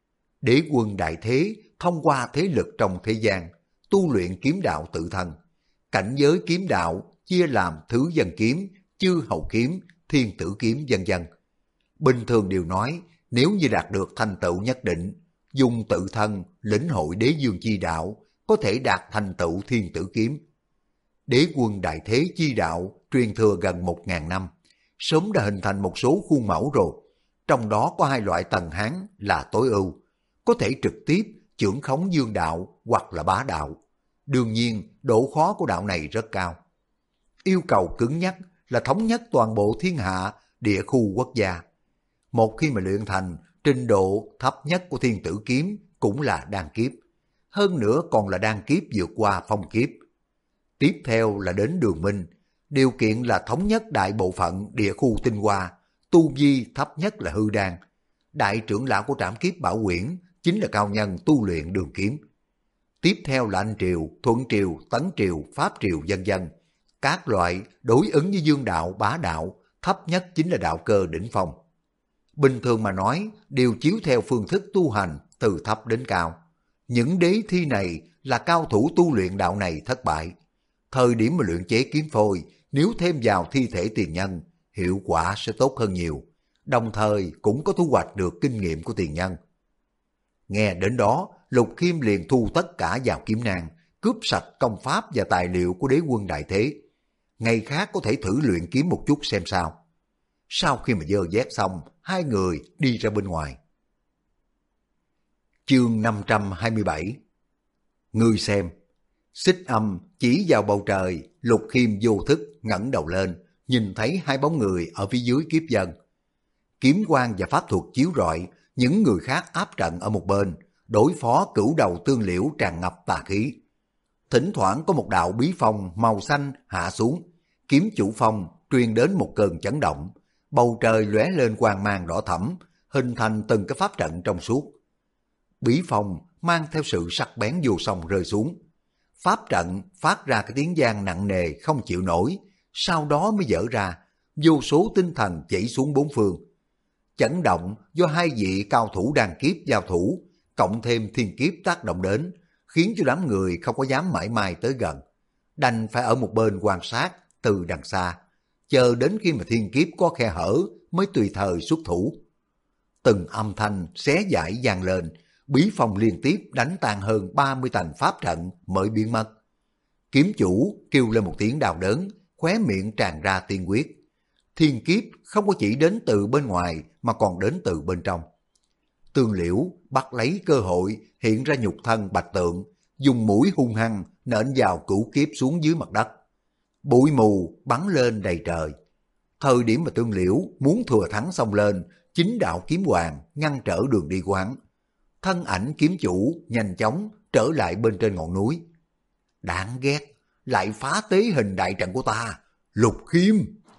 A: Đế quân Đại Thế thông qua thế lực trong thế gian, tu luyện kiếm đạo tự thân. Cảnh giới kiếm đạo chia làm thứ dân kiếm, chư hầu kiếm, thiên tử kiếm vân vân. Bình thường đều nói, nếu như đạt được thành tựu nhất định, dùng tự thân lĩnh hội đế dương chi đạo, có thể đạt thành tựu thiên tử kiếm. Đế quân Đại Thế chi đạo truyền thừa gần 1000 năm, sớm đã hình thành một số khuôn mẫu rồi. Trong đó có 2 loại tầng Hán là tối ưu, có thể trực tiếp chưởng khống dương đạo hoặc là bá đạo. Đương nhiên, độ khó của đạo này rất cao. Yêu cầu cứng nhắc là thống nhất toàn bộ thiên hạ, địa khu quốc gia. Một khi mà luyện thành, trình độ thấp nhất của thiên tử kiếm cũng là đan kiếp. Hơn nữa còn là đan kiếp vượt qua phong kiếp. Tiếp theo là đến Đường Minh, điều kiện là thống nhất đại bộ phận địa khu tinh hoa, tu vi thấp nhất là hư đan. Đại trưởng lão của Trảm Kiếp Bảo Quyển chính là cao nhân tu luyện đường kiếm. Tiếp theo là Anh Triều, Thuận Triều, Tấn Triều, Pháp Triều vân vân. Các loại đối ứng với dương đạo, bá đạo, thấp nhất chính là đạo cơ đỉnh phong. Bình thường mà nói, đều chiếu theo phương thức tu hành từ thấp đến cao. Những đế thi này là cao thủ tu luyện đạo này thất bại. Thời điểm mà luyện chế kiếm phôi, nếu thêm vào thi thể tiền nhân, hiệu quả sẽ tốt hơn nhiều. Đồng thời cũng có thu hoạch được kinh nghiệm của tiền nhân. Nghe đến đó, Lục Khiêm liền thu tất cả vào kiếm nang, cướp sạch công pháp và tài liệu của đế quân Đại Thế. Ngày khác có thể thử luyện kiếm một chút xem sao. Sau khi mà dơ dét xong, hai người đi ra bên ngoài. Chương 527. Ngươi xem. Xích Âm chỉ vào bầu trời, Lục Khiêm vô thức ngẩng đầu lên, nhìn thấy 2 bóng người ở phía dưới kiếp dân. Kiếm quang và pháp thuật chiếu rọi, những người khác áp trận ở một bên, đối phó cửu đầu tương liễu tràn ngập tà khí. Thỉnh thoảng có một đạo bí phong màu xanh hạ xuống, kiếm chủ phong truyền đến một cơn chấn động, bầu trời lóe lên quang mang đỏ thẫm, hình thành từng cái pháp trận trong suốt. Bí phong mang theo sự sắc bén vô song rơi xuống. Pháp trận phát ra cái tiếng vang nặng nề không chịu nổi, sau đó mới dở ra, vô số tinh thần chảy xuống bốn phương. Chấn động do hai vị cao thủ đan kiếp giao thủ, cộng thêm thiên kiếp tác động đến, khiến cho đám người không có dám mãi mai tới gần. Đành phải ở một bên quan sát từ đằng xa, chờ đến khi mà thiên kiếp có khe hở mới tùy thời xuất thủ. Từng âm thanh xé giải vang lên, bí phong liên tiếp đánh tan hơn 30 tầng pháp trận mới biến mất. Kiếm chủ kêu lên một tiếng đau đớn, khóe miệng tràn ra tiên huyết. Thiên kiếp không có chỉ đến từ bên ngoài mà còn đến từ bên trong. Tương Liễu bắt lấy cơ hội hiện ra nhục thân bạch tượng, dùng mũi hung hăng nện vào cửu kiếp xuống dưới mặt đất. Bụi mù bắn lên đầy trời. Thời điểm mà Tương Liễu muốn thừa thắng xông lên, chính đạo kiếm hoàng ngăn trở đường đi của hắn. Thân ảnh kiếm chủ nhanh chóng trở lại bên trên ngọn núi. Đáng ghét, lại phá tế hình đại trận của ta, Lục Khiêm.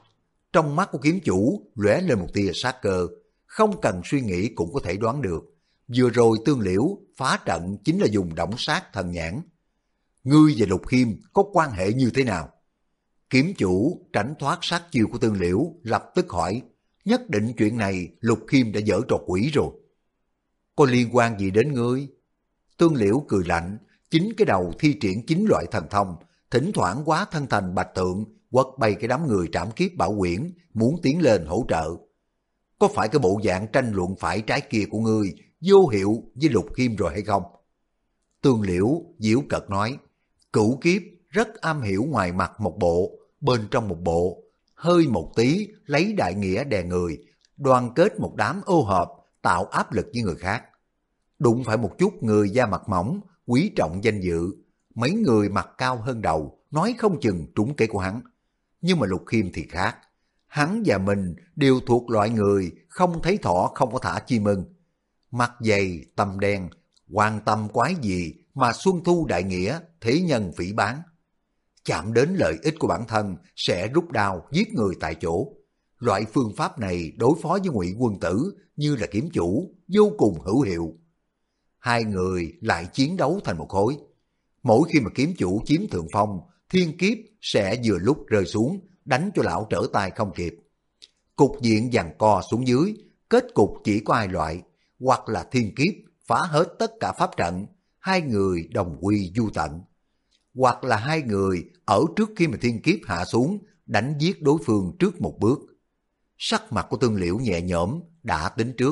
A: Trong mắt của kiếm chủ lóe lên một tia sát cơ, không cần suy nghĩ cũng có thể đoán được. Vừa rồi Tương Liễu phá trận chính là dùng động sát thần nhãn. Ngươi và Lục Khiêm có quan hệ như thế nào? Kiếm chủ tránh thoát sát chiêu của Tương Liễu, lập tức hỏi, nhất định chuyện này Lục Khiêm đã dở trò quỷ rồi. Có liên quan gì đến ngươi? Tương Liễu cười lạnh, chính cái đầu thi triển 9 loại thần thông, thỉnh thoảng hóa thân thành bạch tượng, quất bay cái đám người trảm kiếp bảo quyển, muốn tiến lên hỗ trợ. Có phải cái bộ dạng tranh luận phải trái kia của ngươi vô hiệu với Lục Khiêm rồi hay không? Tương Liễu giễu cợt nói, cửu kiếp rất am hiểu ngoài mặt một bộ, bên trong một bộ, hơi một tí lấy đại nghĩa đè người, đoàn kết một đám ô hợp, tạo áp lực với người khác. Đụng phải một chút người da mặt mỏng, quý trọng danh dự, mấy người mặt cao hơn đầu, nói không chừng trúng kế của hắn. Nhưng mà Lục Khiêm thì khác, hắn và mình đều thuộc loại người không thấy thỏ không có thả chim ưng. Mặt dày, tâm đen, quan tâm quái gì mà xuân thu đại nghĩa, thế nhân phỉ báng. Chạm đến lợi ích của bản thân sẽ rút đao giết người tại chỗ. Loại phương pháp này đối phó với Ngụy Quân Tử như là kiếm chủ vô cùng hữu hiệu. Hai người lại chiến đấu thành một khối. Mỗi khi mà kiếm chủ chiếm thượng phong, thiên kiếp sẽ vừa lúc rơi xuống, đánh cho lão trở tay không kịp. Cục diện giằng co xuống dưới, kết cục chỉ có hai loại, hoặc là thiên kiếp phá hết tất cả pháp trận, hai người đồng quy vu tận, hoặc là hai người ở trước khi mà thiên kiếp hạ xuống, đánh giết đối phương trước một bước. Sắc mặt của Tương Liễu nhẹ nhõm, đã tính trước.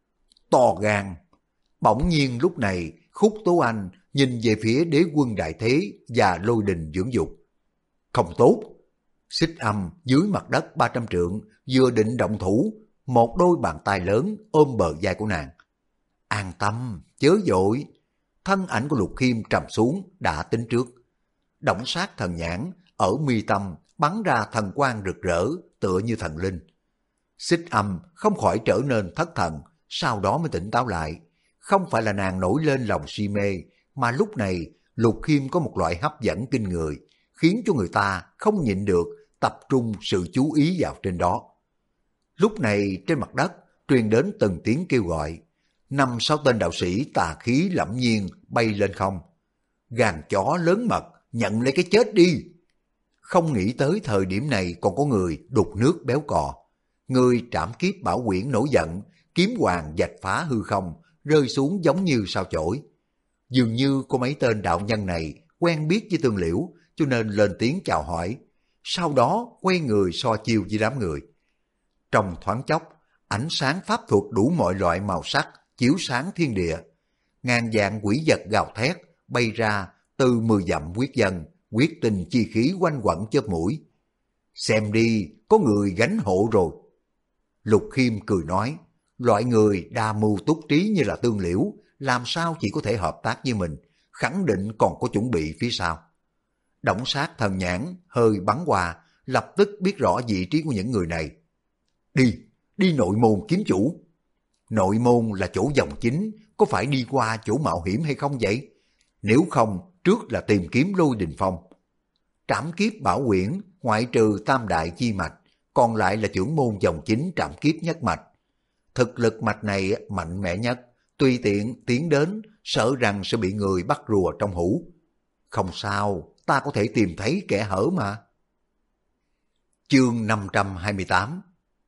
A: To gan. Bỗng nhiên lúc này, Khúc Tố Anh nhìn về phía Đế Quân Đại Thế và Lôi Đình dưỡng dục. Không tốt. Xích Âm dưới mặt đất 300 trượng, vừa định động thủ, một đôi bàn tay lớn ôm bờ vai của nàng. An tâm, chớ vội. Thân ảnh của Lục Khiêm trầm xuống, đã tính trước. Động sát thần nhãn ở mi tâm bắn ra thần quang rực rỡ, tựa như thần linh. Xích Âm không khỏi trở nên thất thần, sau đó mới tỉnh táo lại. Không phải là nàng nổi lên lòng si mê, mà lúc này Lục Khiêm có một loại hấp dẫn kinh người, khiến cho người ta không nhịn được tập trung sự chú ý vào trên đó. Lúc này trên mặt đất truyền đến từng tiếng kêu gọi. 5-6 tên đạo sĩ tà khí lẫm nhiên bay lên không. Gàn chó lớn mật, nhận lấy cái chết đi. Không nghĩ tới thời điểm này còn có người đục nước béo cò. Người trảm kiếp bảo quyển nổi giận, kiếm hoàng vạch phá hư không, rơi xuống giống như sao chổi. Dường như có mấy tên đạo nhân này quen biết với Tương Liễu, cho nên lên tiếng chào hỏi. Sau đó quay người so chiêu với đám người. Trong thoáng chốc, ánh sáng pháp thuật đủ mọi loại màu sắc chiếu sáng thiên địa. Ngàn vạn quỷ vật gào thét bay ra từ 10 dặm quyết dân, quyết tình chi khí quanh quẩn chớp mũi. Xem đi, có người gánh hộ rồi. Lục Khiêm cười nói, loại người đa mưu túc trí như là Tương Liễu, làm sao chỉ có thể hợp tác với mình, khẳng định còn có chuẩn bị phía sau. Động sát thần nhãn hơi bắn qua, lập tức biết rõ vị trí của những người này. Đi nội môn kiếm chủ. Nội môn là chỗ dòng chính, có phải đi qua chỗ mạo hiểm hay không vậy? Nếu không, trước là tìm kiếm Lôi Đình Phong. Trảm kiếp bảo quyển, ngoại trừ tam đại chi mạch, còn lại là trưởng môn dòng chính Trảm Kiếp nhất mạch. Thực lực mạch này mạnh mẽ nhất, tùy tiện tiến đến, sợ rằng sẽ bị người bắt rùa trong hũ. Không sao, ta có thể tìm thấy kẻ hở mà. Chương 528.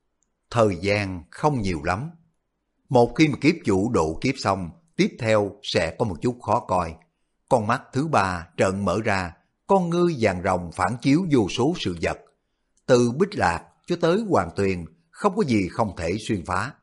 A: Thời gian không nhiều lắm. Một khi mà kiếp chủ độ kiếp xong, tiếp theo sẽ có một chút khó coi. Con mắt thứ ba trợn mở ra, con ngươi vàng rồng phản chiếu vô số sự vật. Từ Bích Lạc cho tới Hoàng Tuyền, không có gì không thể xuyên phá.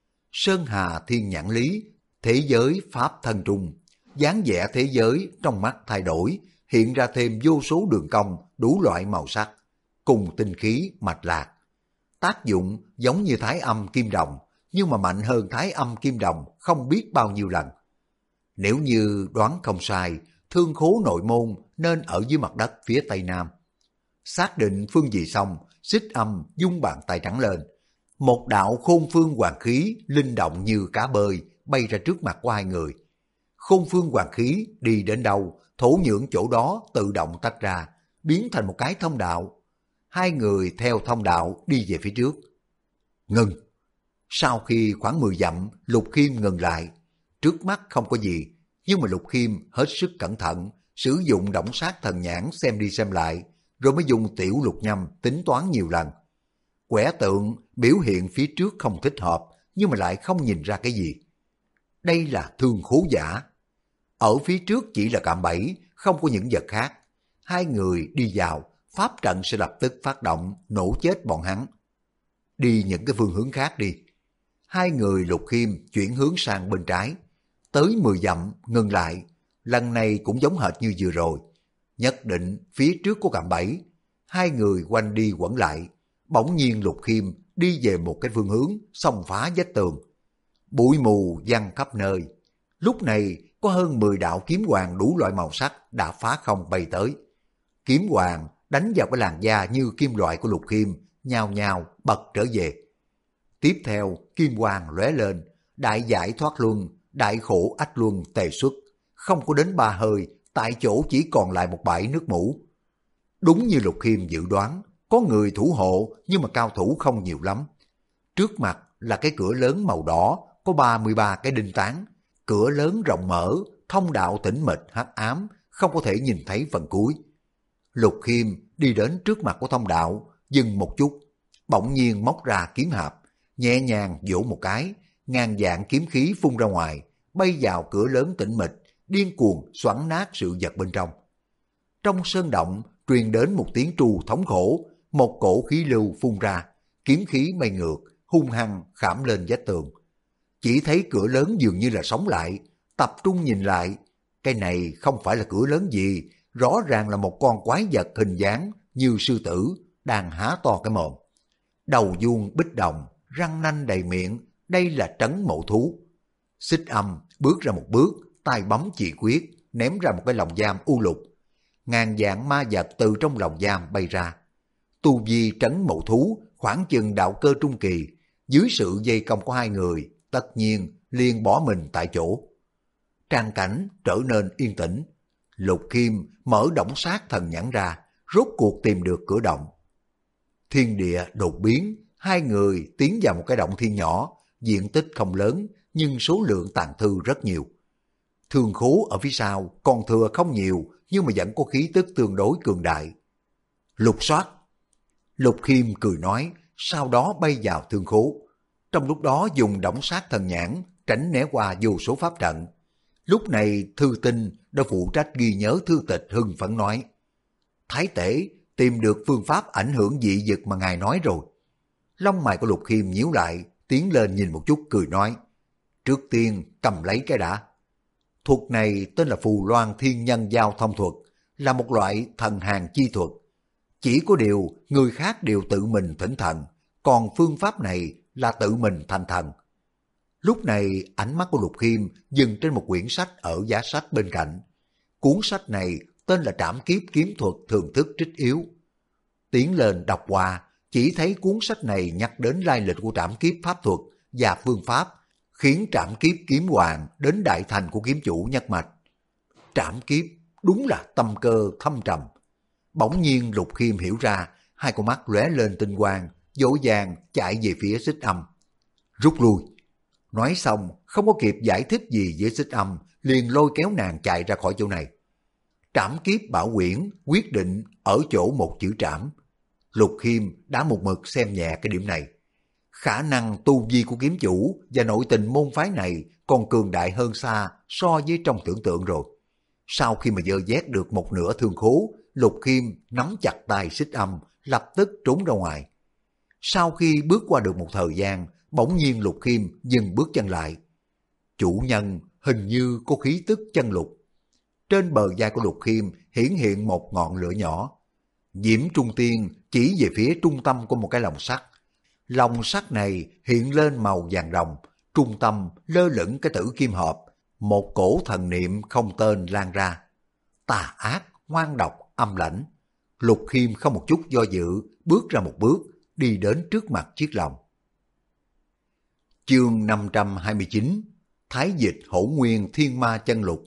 A: Sơn Hà Thiên Nhãn Lý, thế giới Pháp thân trung, dáng vẻ thế giới trong mắt thay đổi, hiện ra thêm vô số đường cong, đủ loại màu sắc, cùng tinh khí mạch lạc. Tác dụng giống như Thái Âm Kim Đồng, nhưng mà mạnh hơn Thái Âm Kim Đồng không biết bao nhiêu lần. Nếu như đoán không sai, Thương Khố nội môn nên ở dưới mặt đất phía tây nam. Xác định phương vị xong, Xích Âm dung bàn tay trắng lên. Một đạo khôn phương hoàng khí linh động như cá bơi bay ra trước mặt của hai người. Khôn phương hoàng khí đi đến đâu, thổ nhưỡng chỗ đó tự động tách ra, biến thành một cái thông đạo. Hai người theo thông đạo đi về phía trước. Ngừng! Sau khi khoảng 10 dặm, Lục Khiêm ngừng lại. Trước mắt không có gì, nhưng mà Lục Khiêm hết sức cẩn thận, sử dụng động sát thần nhãn xem đi xem lại, rồi mới dùng tiểu lục nhâm tính toán nhiều lần. Quẻ tượng biểu hiện phía trước không thích hợp, nhưng mà lại không nhìn ra cái gì. Đây là Thương Khố giả. Ở phía trước chỉ là cạm bẫy, không có những vật khác. Hai người đi vào, pháp trận sẽ lập tức phát động, nổ chết bọn hắn. Đi những cái phương hướng khác đi. Hai người Lục Khiêm chuyển hướng sang bên trái. Tới 10 dặm, ngừng lại. Lần này cũng giống hệt như vừa rồi. Nhất định phía trước có cạm bẫy. Hai người quanh đi quẩn lại. Bỗng nhiên Lục Khiêm đi về một cái phương hướng, xông phá vách tường. Bụi mù văng khắp nơi. Lúc này có hơn 10 đạo kiếm hoàng đủ loại màu sắc đã phá không bay tới. Kiếm hoàng đánh vào cái làn da như kim loại của Lục Khiêm, nhào nhào bật trở về. Tiếp theo kim quang lóe lên, đại giải thoát luân, đại khổ ách luân tề xuất, không có đến 3 hơi, tại chỗ chỉ còn lại một bãi nước mũ. Đúng như Lục Khiêm dự đoán, có người thủ hộ nhưng mà cao thủ không nhiều lắm. Trước mặt là cái cửa lớn màu đỏ, có 33 cái đinh tán, cửa lớn rộng mở, thông đạo tĩnh mịch hắc ám, không có thể nhìn thấy phần cuối. Lục Khiêm đi đến trước mặt của thông đạo, dừng một chút, bỗng nhiên móc ra kiếm hạp, nhẹ nhàng vỗ một cái, ngàn vạn kiếm khí phun ra ngoài, bay vào cửa lớn tĩnh mịch, điên cuồng xoắn nát sự vật bên trong. Trong sơn động truyền đến một tiếng tru thống khổ, một cổ khí lưu phun ra, kiếm khí bay ngược, hung hăng khảm lên vách tường. Chỉ thấy cửa lớn dường như là sống lại, tập trung nhìn lại, cái này không phải là cửa lớn gì, rõ ràng là một con quái vật hình dáng như sư tử đang há to cái mồm. Đầu vuông bích đồng, răng nanh đầy miệng, đây là Trấn Mộ Thú. Xích Âm bước ra một bước, tay bấm chỉ quyết, ném ra một cái lồng giam u lục. Ngàn vạn ma vật từ trong lồng giam bay ra. Tu vi Trấn Mộ Thú khoảng chừng đạo cơ trung kỳ, dưới sự dây công của hai người, tất nhiên liền bỏ mình tại chỗ. Trang cảnh trở nên yên tĩnh. Lục Khiêm mở động sát thần nhãn ra, rốt cuộc tìm được cửa động. Thiên địa đột biến, hai người tiến vào một cái động thiên nhỏ, diện tích không lớn nhưng số lượng tàn thư rất nhiều. Thương Khố ở phía sau còn thừa không nhiều, nhưng mà vẫn có khí tức tương đối cường đại. Lục soát. Lục Khiêm cười nói, sau đó bay vào Thương Khố. Trong lúc đó dùng động sát thần nhãn tránh né qua vô số pháp trận. Lúc này Thư Tinh đã phụ trách ghi nhớ thư tịch hưng phấn nói, Thái Tể tìm được phương pháp ảnh hưởng dị vực mà ngài nói rồi. Lông mày của Lục Khiêm nhíu lại, tiến lên nhìn một chút cười nói, trước tiên cầm lấy cái đã. Thuật này tên là Phù Loan Thiên Nhân Giao Thông Thuật, là một loại thần hàn chi thuật. Chỉ có điều người khác đều tự mình thỉnh thần, còn phương pháp này là tự mình thành thần. Lúc này ánh mắt của Lục Khiêm dừng trên một quyển sách ở giá sách bên cạnh. Cuốn sách này tên là Trảm Kiếp Kiếm Thuật Thường Thức Trích Yếu. Tiến lên đọc qua, chỉ thấy cuốn sách này nhắc đến lai lịch của Trảm Kiếp Pháp Thuật và phương pháp, khiến Trảm Kiếp Kiếm Hoàng đến đại thành của kiếm chủ nhất mạch. Trảm Kiếp đúng là tâm cơ thâm trầm. Bỗng nhiên Lục Khiêm hiểu ra, hai con mắt lóe lên tinh quang, dỗ dàng chạy về phía Xích Âm. Rút lui. Nói xong, không có kịp giải thích gì với Xích Âm, liền lôi kéo nàng chạy ra khỏi chỗ này. Trảm kiếp bảo quyển quyết định ở chỗ một chữ trảm. Lục Khiêm đã một mực xem nhẹ cái điểm này. Khả năng tu vi của kiếm chủ và nội tình môn phái này còn cường đại hơn xa so với trong tưởng tượng rồi. Sau khi mà dơ vét được một nửa thương khố, Lục Khiêm nắm chặt tay Xích Âm, lập tức trốn ra ngoài. Sau khi bước qua được một thời gian, bỗng nhiên Lục Khiêm dừng bước chân lại. Chủ nhân hình như có khí tức chân lục. Trên bờ vai của Lục Khiêm hiển hiện một ngọn lửa nhỏ. Diễm Trung Tiên chỉ về phía trung tâm của một cái lồng sắt. Lồng sắt này hiện lên màu vàng đồng, trung tâm lơ lửng cái tử kim hộp, một cổ thần niệm không tên lan ra. Tà ác, ngoan độc, âm lãnh. Lục Khiêm không một chút do dự, bước ra một bước, đi đến trước mặt chiếc lồng. Chương 529 Thái dịch hổ nguyên thiên ma chân lục.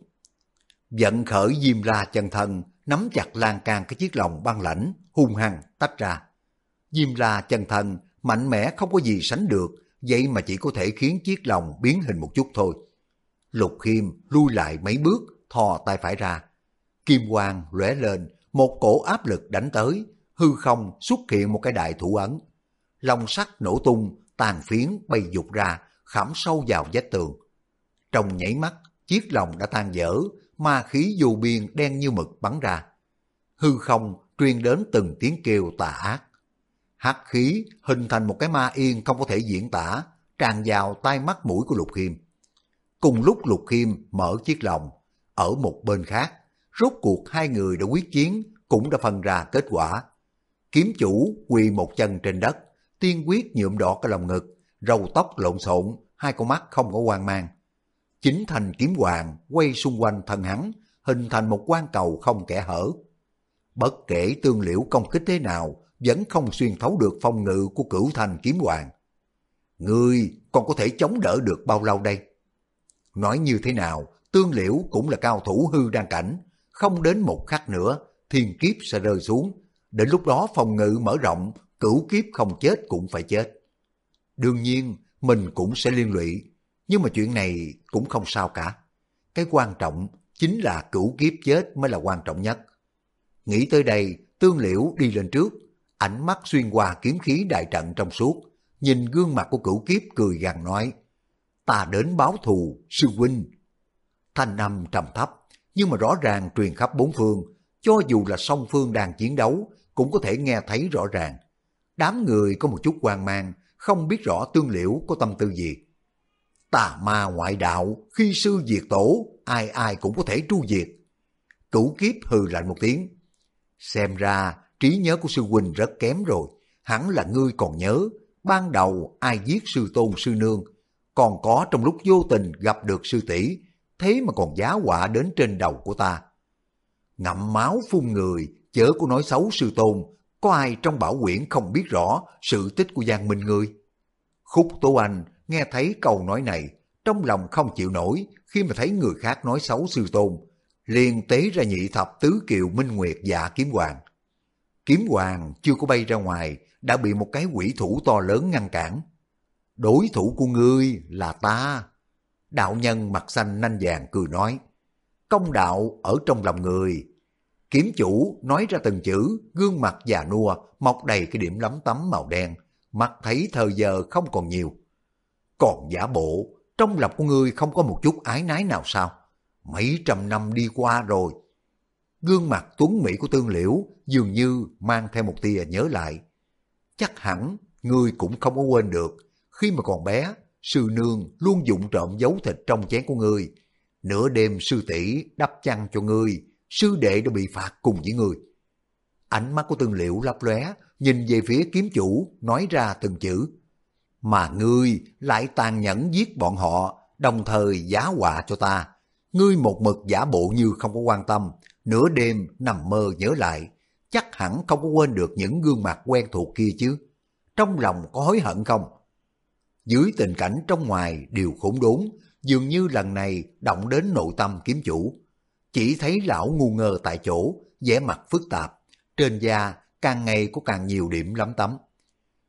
A: Vận khởi Diêm La chân thân, nắm chặt lan can cái chiếc lồng băng lãnh, hung hăng tách ra. Diêm La chân thân mạnh mẽ không có gì sánh được, vậy mà chỉ có thể khiến chiếc lồng biến hình một chút thôi. Lục Khiêm lui lại mấy bước, thò tay phải ra. Kim quang lóe lên, một cổ áp lực đánh tới, hư không xuất hiện một cái đại thủ ấn. Lồng sắt nổ tung, tàn phiến bay dục ra, khảm sâu vào vách tường. Trong nhảy mắt, chiếc lồng đã tan vỡ, ma khí vô biên đen như mực bắn ra. Hư không truyền đến từng tiếng kêu tà ác. Hắc khí hình thành một cái ma yên không có thể diễn tả, tràn vào tai mắt mũi của Lục Khiêm. Cùng lúc Lục Khiêm mở chiếc lồng, ở một bên khác, rốt cuộc hai người đã quyết chiến, cũng đã phân ra kết quả. Kiếm chủ quỳ một chân trên đất, tiên quyết nhuộm đỏ cái lồng ngực, râu tóc lộn xộn, hai con mắt không có quang mang. Chính thành kiếm hoàng quay xung quanh thân hắn, hình thành một quang cầu không kẽ hở. Bất kể Tương Liễu công kích thế nào, vẫn không xuyên thấu được phong ngự của Cửu Thành kiếm hoàng. Ngươi còn có thể chống đỡ được bao lâu đây? Nói như thế nào, Tương Liễu cũng là cao thủ hư đan cảnh, không đến một khắc nữa, thiên kiếp sẽ rơi xuống. Đến lúc đó phòng ngự mở rộng, cửu kiếp không chết cũng phải chết. Đương nhiên, mình cũng sẽ liên lụy, nhưng mà chuyện này cũng không sao cả. Cái quan trọng chính là cửu kiếp chết mới là quan trọng nhất. Nghĩ tới đây, Tương Liễu đi lên trước, ánh mắt xuyên qua kiếm khí đại trận trong suốt, nhìn gương mặt của cửu kiếp cười gằn nói, ta đến báo thù, sư huynh. Thanh âm trầm thấp, nhưng mà rõ ràng truyền khắp bốn phương, cho dù là song phương đang chiến đấu, cũng có thể nghe thấy rõ ràng. Đám người có một chút hoang mang, không biết rõ Tương Liễu có tâm tư gì. Tà ma ngoại đạo, khi sư diệt tổ, ai ai cũng có thể tru diệt. Cửu kiếp hừ lạnh một tiếng. Xem ra trí nhớ của sư huynh rất kém rồi, hẳn là ngươi còn nhớ, ban đầu ai giết sư tôn sư nương, còn có trong lúc vô tình gặp được sư tỷ, thế mà còn giá họa đến trên đầu của ta. Ngậm máu phun người, chớ có nói xấu sư tôn, có ai trong bảo quyển không biết rõ sự tích của Giang Minh ngươi? Khúc Tố Anh nghe thấy câu nói này, trong lòng không chịu nổi khi mà thấy người khác nói xấu sư tôn, liền tế ra nhị thập tứ kiều minh nguyệt dạ kiếm hoàng. Kiếm hoàng chưa có bay ra ngoài, đã bị một cái quỷ thủ to lớn ngăn cản. Đối thủ của ngươi là ta. Đạo nhân mặt xanh nanh vàng cười nói, công đạo ở trong lòng người. Kiếm chủ nói ra từng chữ, gương mặt già nua, mọc đầy cái điểm lấm tấm màu đen, mắt thấy thời giờ không còn nhiều. Còn giả bộ, trong lòng của ngươi không có một chút ái nái nào sao? Mấy trăm năm đi qua rồi. Gương mặt tuấn mỹ của Tương Liễu dường như mang theo một tia nhớ lại. Chắc hẳn ngươi cũng không có quên được, khi mà còn bé, sư nương luôn dụng trộm giấu thịt trong chén của ngươi. Nửa đêm sư tỷ đắp chăn cho ngươi, sư đệ đã bị phạt cùng với ngươi. Ánh mắt của Tương Liễu lấp lóe, nhìn về phía kiếm chủ, nói ra từng chữ. Mà ngươi lại tàn nhẫn giết bọn họ, đồng thời giá họa cho ta. Ngươi một mực giả bộ như không có quan tâm, nửa đêm nằm mơ nhớ lại, chắc hẳn không có quên được những gương mặt quen thuộc kia chứ. Trong lòng có hối hận không? Dưới tình cảnh trong ngoài đều khốn đốn, dường như lần này động đến nội tâm kiếm chủ. Chỉ thấy lão ngu ngơ tại chỗ, vẻ mặt phức tạp, trên da càng ngày có càng nhiều điểm lấm tấm.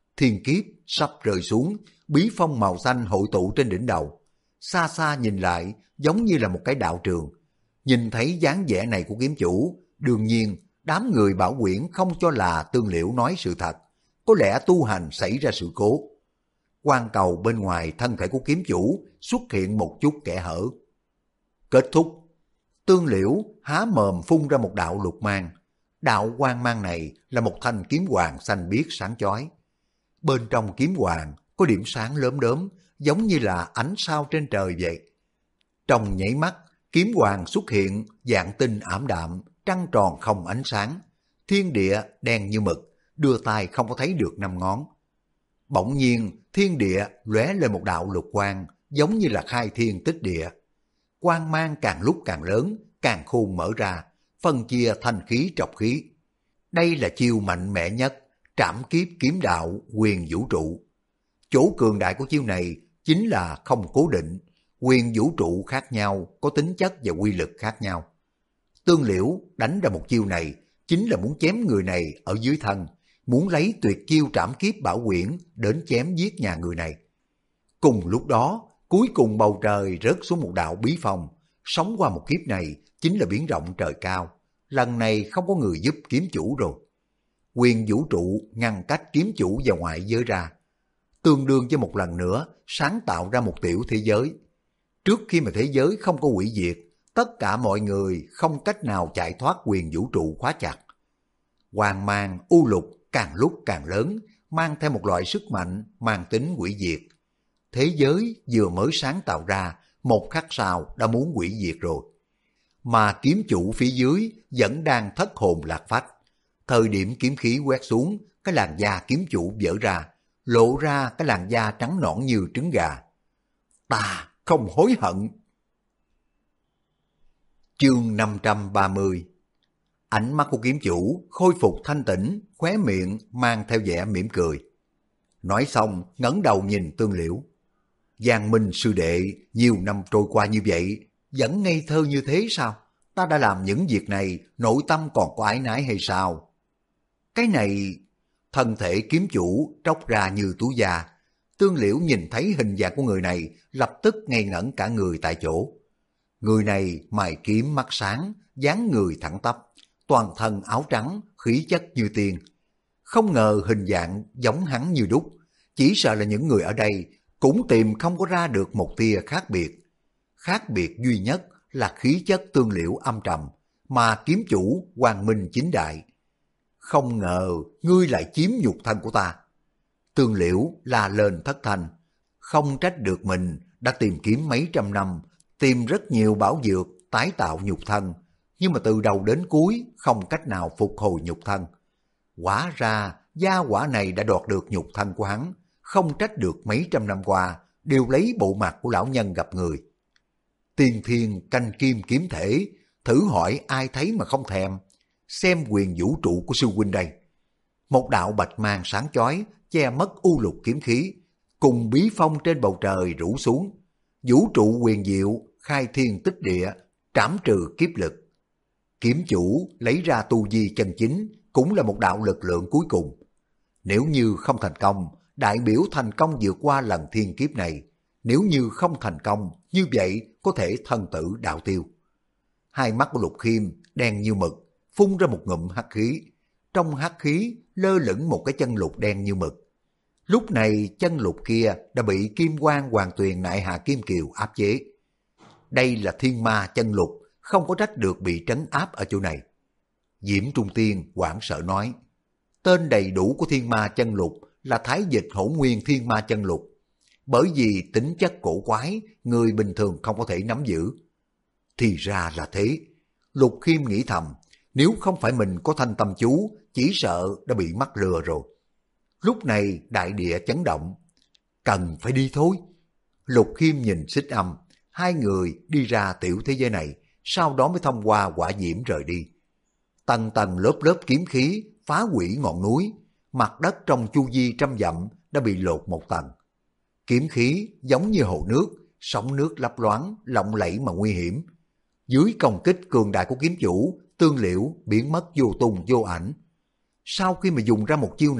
A: Thiên kiếp sắp rơi xuống, bí phong màu xanh hội tụ trên đỉnh đầu. Xa xa nhìn lại giống như là một cái đạo trường. Nhìn thấy dáng vẻ này của kiếm chủ, đương nhiên đám người Bảo Quyển không cho là Tương Liễu nói sự thật. Có lẽ tu hành xảy ra sự cố. Quan cầu bên ngoài thân thể của kiếm chủ xuất hiện một chút kẽ hở. Kết thúc. Tương Liễu há mồm phun ra một đạo lục mang. Đạo quang mang này là một thanh kiếm hoàng xanh biếc sáng chói. Bên trong kiếm hoàng có điểm sáng lốm đốm, giống như là ánh sao trên trời vậy. Trong nhảy mắt, kiếm hoàng xuất hiện dạng tinh ảm đạm, trăng tròn không ánh sáng. Thiên địa đen như mực, đưa tay không có thấy được năm ngón. Bỗng nhiên, thiên địa lóe lên một đạo lục quang, giống như là khai thiên tích địa. Quang mang càng lúc càng lớn, càng khôn mở ra, phân chia thanh khí trọc khí. Đây là chiêu mạnh mẽ nhất, trảm kiếp kiếm đạo quyền vũ trụ. Chỗ cường đại của chiêu này chính là không cố định, quyền vũ trụ khác nhau, có tính chất và quy lực khác nhau. Tương Liễu đánh ra một chiêu này chính là muốn chém người này ở dưới thân, muốn lấy tuyệt chiêu trảm kiếp bảo quyển đến chém giết nhà người này. Cùng lúc đó, cuối cùng bầu trời rớt xuống một đạo bí phong, sống qua một kiếp này chính là biển rộng trời cao. Lần này không có người giúp kiếm chủ rồi. Quyền vũ trụ ngăn cách kiếm chủ và ngoại giới ra, tương đương với một lần nữa sáng tạo ra một tiểu thế giới. Trước khi mà thế giới không có hủy diệt, tất cả mọi người không cách nào chạy thoát quyền vũ trụ khóa chặt. Hoàng mang u lục càng lúc càng lớn, mang theo một loại sức mạnh mang tính hủy diệt. Thế giới vừa mới sáng tạo ra, một khắc sau đã muốn hủy diệt rồi. Mà kiếm chủ phía dưới vẫn đang thất hồn lạc phách. Thời điểm kiếm khí quét xuống, cái làn da kiếm chủ vỡ ra, lộ ra cái làn da trắng nõn như trứng gà. Ta không hối hận. Chương 530. Ánh mắt của kiếm chủ khôi phục thanh tĩnh, khóe miệng mang theo vẻ mỉm cười. Nói xong ngẩng đầu nhìn Tương Liễu. Giang Minh sư đệ, nhiều năm trôi qua như vậy, vẫn ngây thơ như thế sao? Ta đã làm những việc này, nội tâm còn có ái nái hay sao? Cái này... Thân thể kiếm chủ tróc ra như túi da. Tương Liễu nhìn thấy hình dạng của người này, lập tức ngây ngẩn cả người tại chỗ. Người này mày kiếm mắt sáng, dáng người thẳng tắp, toàn thân áo trắng, khí chất như tiên. Không ngờ hình dạng giống hắn như đúc, chỉ sợ là những người ở đây cũng tìm không có ra được một tia khác biệt. Khác biệt duy nhất là khí chất Tương Liễu âm trầm, mà kiếm chủ quang minh chính đại. Không ngờ ngươi lại chiếm nhục thân của ta. Tương Liễu la lên thất thanh, không trách được mình đã tìm kiếm mấy trăm năm, tìm rất nhiều bảo dược tái tạo nhục thân, nhưng mà từ đầu đến cuối không cách nào phục hồi nhục thân. Quả ra gia hỏa này đã đoạt được nhục thân của hắn, không trách được mấy trăm năm qua đều lấy bộ mặt của lão nhân gặp người. Tiên thiên canh kim kiếm thể, thử hỏi ai thấy mà không thèm. Xem quyền vũ trụ của sư huynh đây. Một đạo bạch mang sáng chói che mất u lục kiếm khí, cùng bí phong trên bầu trời rủ xuống. Vũ trụ quyền diệu, khai thiên tích địa, trảm trừ kiếp lực. Kiếm chủ lấy ra tu vi chân chính, cũng là một đạo lực lượng cuối cùng. Nếu như không thành công, đại biểu thành công vượt qua lần thiên kiếp này. Nếu như không thành công, như vậy có thể thân tử đạo tiêu. Hai mắt của Lục Khiêm đen như mực, phun ra một ngụm hắc khí. Trong hắc khí lơ lửng một cái chân lục đen như mực. Lúc này chân lục kia đã bị Kim Quang Hoàng Tuyền Nại Hà Kim Kiều áp chế. Đây là thiên ma chân lục, không có trách được bị trấn áp ở chỗ này. Diễm Trung Tiên hoảng sợ nói, tên đầy đủ của thiên ma chân lục là Thái Dịch Hỗn Nguyên Thiên Ma Chân Lục. Bởi vì tính chất cổ quái, người bình thường không có thể nắm giữ. Thì ra là thế. Lục Khiêm nghĩ thầm, nếu không phải mình có thanh tâm chú, chỉ sợ đã bị mắc lừa rồi. Lúc này đại địa chấn động. Cần phải đi thôi. Lục Khiêm nhìn Xích Âm, hai người đi ra tiểu thế giới này, sau đó mới thông qua quả diễm rời đi. Tầng tầng lớp lớp kiếm khí phá hủy ngọn núi, mặt đất trong chu vi trăm dặm đã bị lột một tầng. Kiếm khí giống như hồ nước, sóng nước lấp loáng, lộng lẫy mà nguy hiểm. Dưới công kích cường đại của kiếm chủ, Tương Liễu biến mất vô tung vô ảnh. Sau khi mà dùng ra một chiêu này,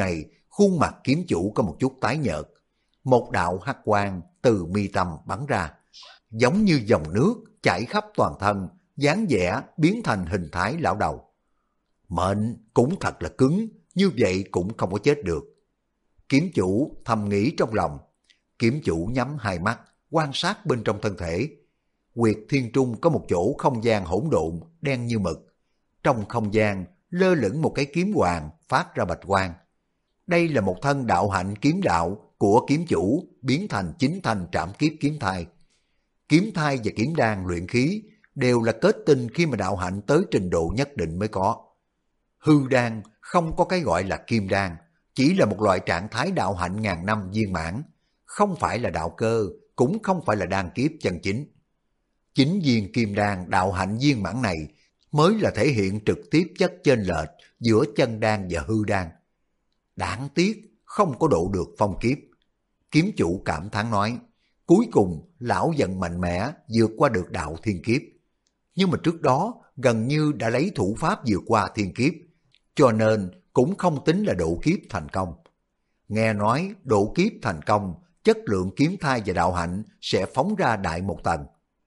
A: khuôn mặt kiếm chủ có một chút tái nhợt. Một đạo hắc quang từ mi tâm bắn ra, giống như dòng nước chảy khắp toàn thân, dáng vẻ biến thành hình thái lão đầu. Mệnh cũng thật là cứng, như vậy cũng không có chết được. Kiếm chủ thầm nghĩ trong lòng. Kiếm chủ nhắm hai mắt, quan sát bên trong thân thể. Huyệt thiên trung có một chỗ không gian hỗn độn, đen như mực. Trong không gian lơ lửng một cái kiếm hoàng phát ra bạch quang. Đây là một thân đạo hạnh kiếm đạo của kiếm chủ biến thành chính thanh trảm kiếp kiếm thai. Kiếm thai và kiếm đan luyện khí đều là kết tinh khi mà đạo hạnh tới trình độ nhất định mới có. Hư đan không có cái gọi là kim đan, chỉ là một loại trạng thái đạo hạnh ngàn năm viên mãn, không phải là đạo cơ, cũng không phải là đan kiếp chân chính. Chính viên kim đan đạo hạnh viên mãn này mới là thể hiện trực tiếp chất chênh lệch giữa chân đan và hư đan. Đáng tiếc không có độ được phong kiếp. Kiếm chủ cảm thán nói, cuối cùng lão giận mạnh mẽ vượt qua được đạo thiên kiếp. Nhưng mà trước đó gần như đã lấy thủ pháp vượt qua thiên kiếp, cho nên cũng không tính là độ kiếp thành công. Nghe nói độ kiếp thành công, chất lượng kiếm thai và đạo hạnh sẽ phóng ra đại một tầng.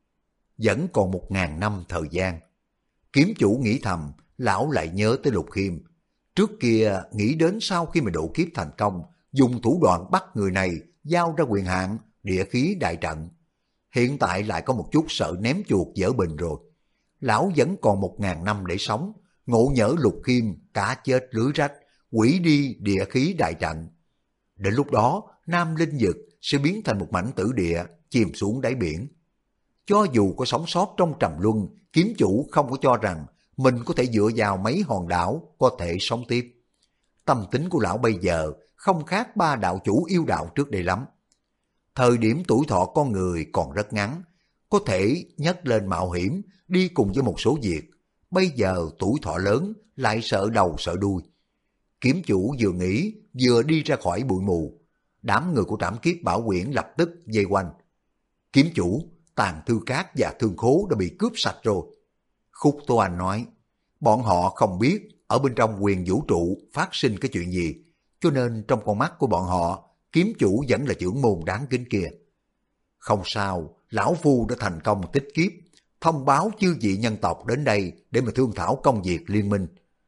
A: Vẫn còn 1000 năm thời gian. Kiếm chủ nghĩ thầm, lão lại nhớ tới Lục Khiêm. Trước kia nghĩ đến sau khi mà độ kiếp thành công, dùng thủ đoạn bắt người này giao ra quyền hạn, địa khí đại trận. Hiện tại lại có một chút sợ ném chuột dở bình rồi. Lão vẫn còn 1000 năm để sống, ngộ nhỡ Lục Khiêm cá chết lưới rách, hủy đi địa khí đại trận. Đến lúc đó, Nam Linh Dực sẽ biến thành một mảnh tử địa, chìm xuống đáy biển. Cho dù có sống sót trong trầm luân, kiếm chủ không có cho rằng mình có thể dựa vào mấy hòn đảo có thể sống tiếp. Tâm tính của lão bây giờ không khác ba đạo chủ yêu đạo trước đây lắm. Thời điểm tuổi thọ con người còn rất ngắn, có thể nhấc lên mạo hiểm, đi cùng với một số việc. Bây giờ tuổi thọ lớn, lại sợ đầu sợ đuôi. Kiếm chủ vừa nghĩ, vừa đi ra khỏi bụi mù. Đám người của Trảm Kiếp Bảo Quyển lập tức vây quanh. Kiếm chủ, Tàn Thư Cát và Thương Khố đã bị cướp sạch rồi. Khúc Tố Anh nói, bọn họ không biết ở bên trong huyền vũ trụ phát sinh cái chuyện gì, cho nên trong con mắt của bọn họ, kiếm chủ vẫn là trưởng môn đáng kính kia. Không sao, lão phu đã thành công tích kiếp, thông báo chư vị nhân tộc đến đây để mà thương thảo công việc liên minh.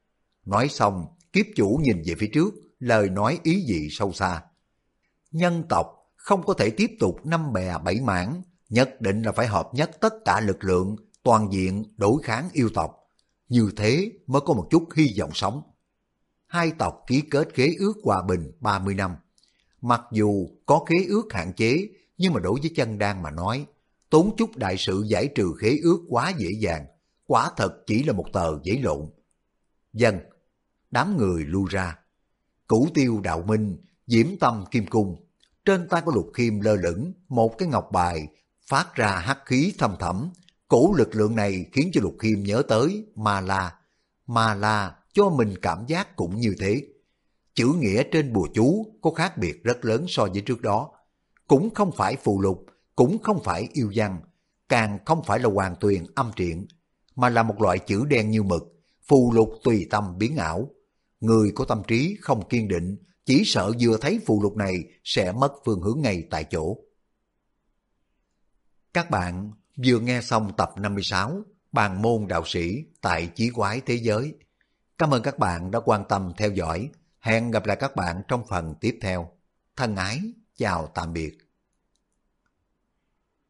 A: Nói xong, kiếp chủ nhìn về phía trước, lời nói ý vị sâu xa. Nhân tộc không có thể tiếp tục năm bè bảy mảng, nhất định là phải hợp nhất tất cả lực lượng, toàn diện đối kháng yêu tộc. Như thế mới có một chút hy vọng sống. Hai tộc ký kết khế ước hòa bình 30 năm. Mặc dù có khế ước hạn chế, nhưng mà đối với chân đan mà nói, tốn chút đại sự giải trừ khế ước quá dễ dàng, quả thật chỉ là một tờ giấy lộn. Dân, đám người lui ra. Cửu Tiêu Đạo Minh, Diễm Tâm Kim Cung, trên tay của Lục Khiêm lơ lửng một cái ngọc bài phát ra hắc khí thâm thẳm. Cổ lực lượng này khiến cho Lục Khiêm nhớ tới Ma La. Ma La cho mình cảm giác cũng như thế. Chữ nghĩa trên bùa chú có khác biệt rất lớn so với trước đó. Cũng không phải phù lục, cũng không phải yêu văn, càng không phải là hoàn tuyền âm triện, mà là một loại chữ đen như mực, phù lục tùy tâm biến ảo. Người có tâm trí không kiên định, chỉ sợ vừa thấy phù lục này sẽ mất phương hướng ngay tại chỗ. Các bạn vừa nghe xong tập 56 Bàn môn đạo sĩ tại Chí Quái Thế Giới. Cảm ơn các bạn đã quan tâm theo dõi. Hẹn gặp lại các bạn trong phần tiếp theo. Thân ái, chào tạm biệt.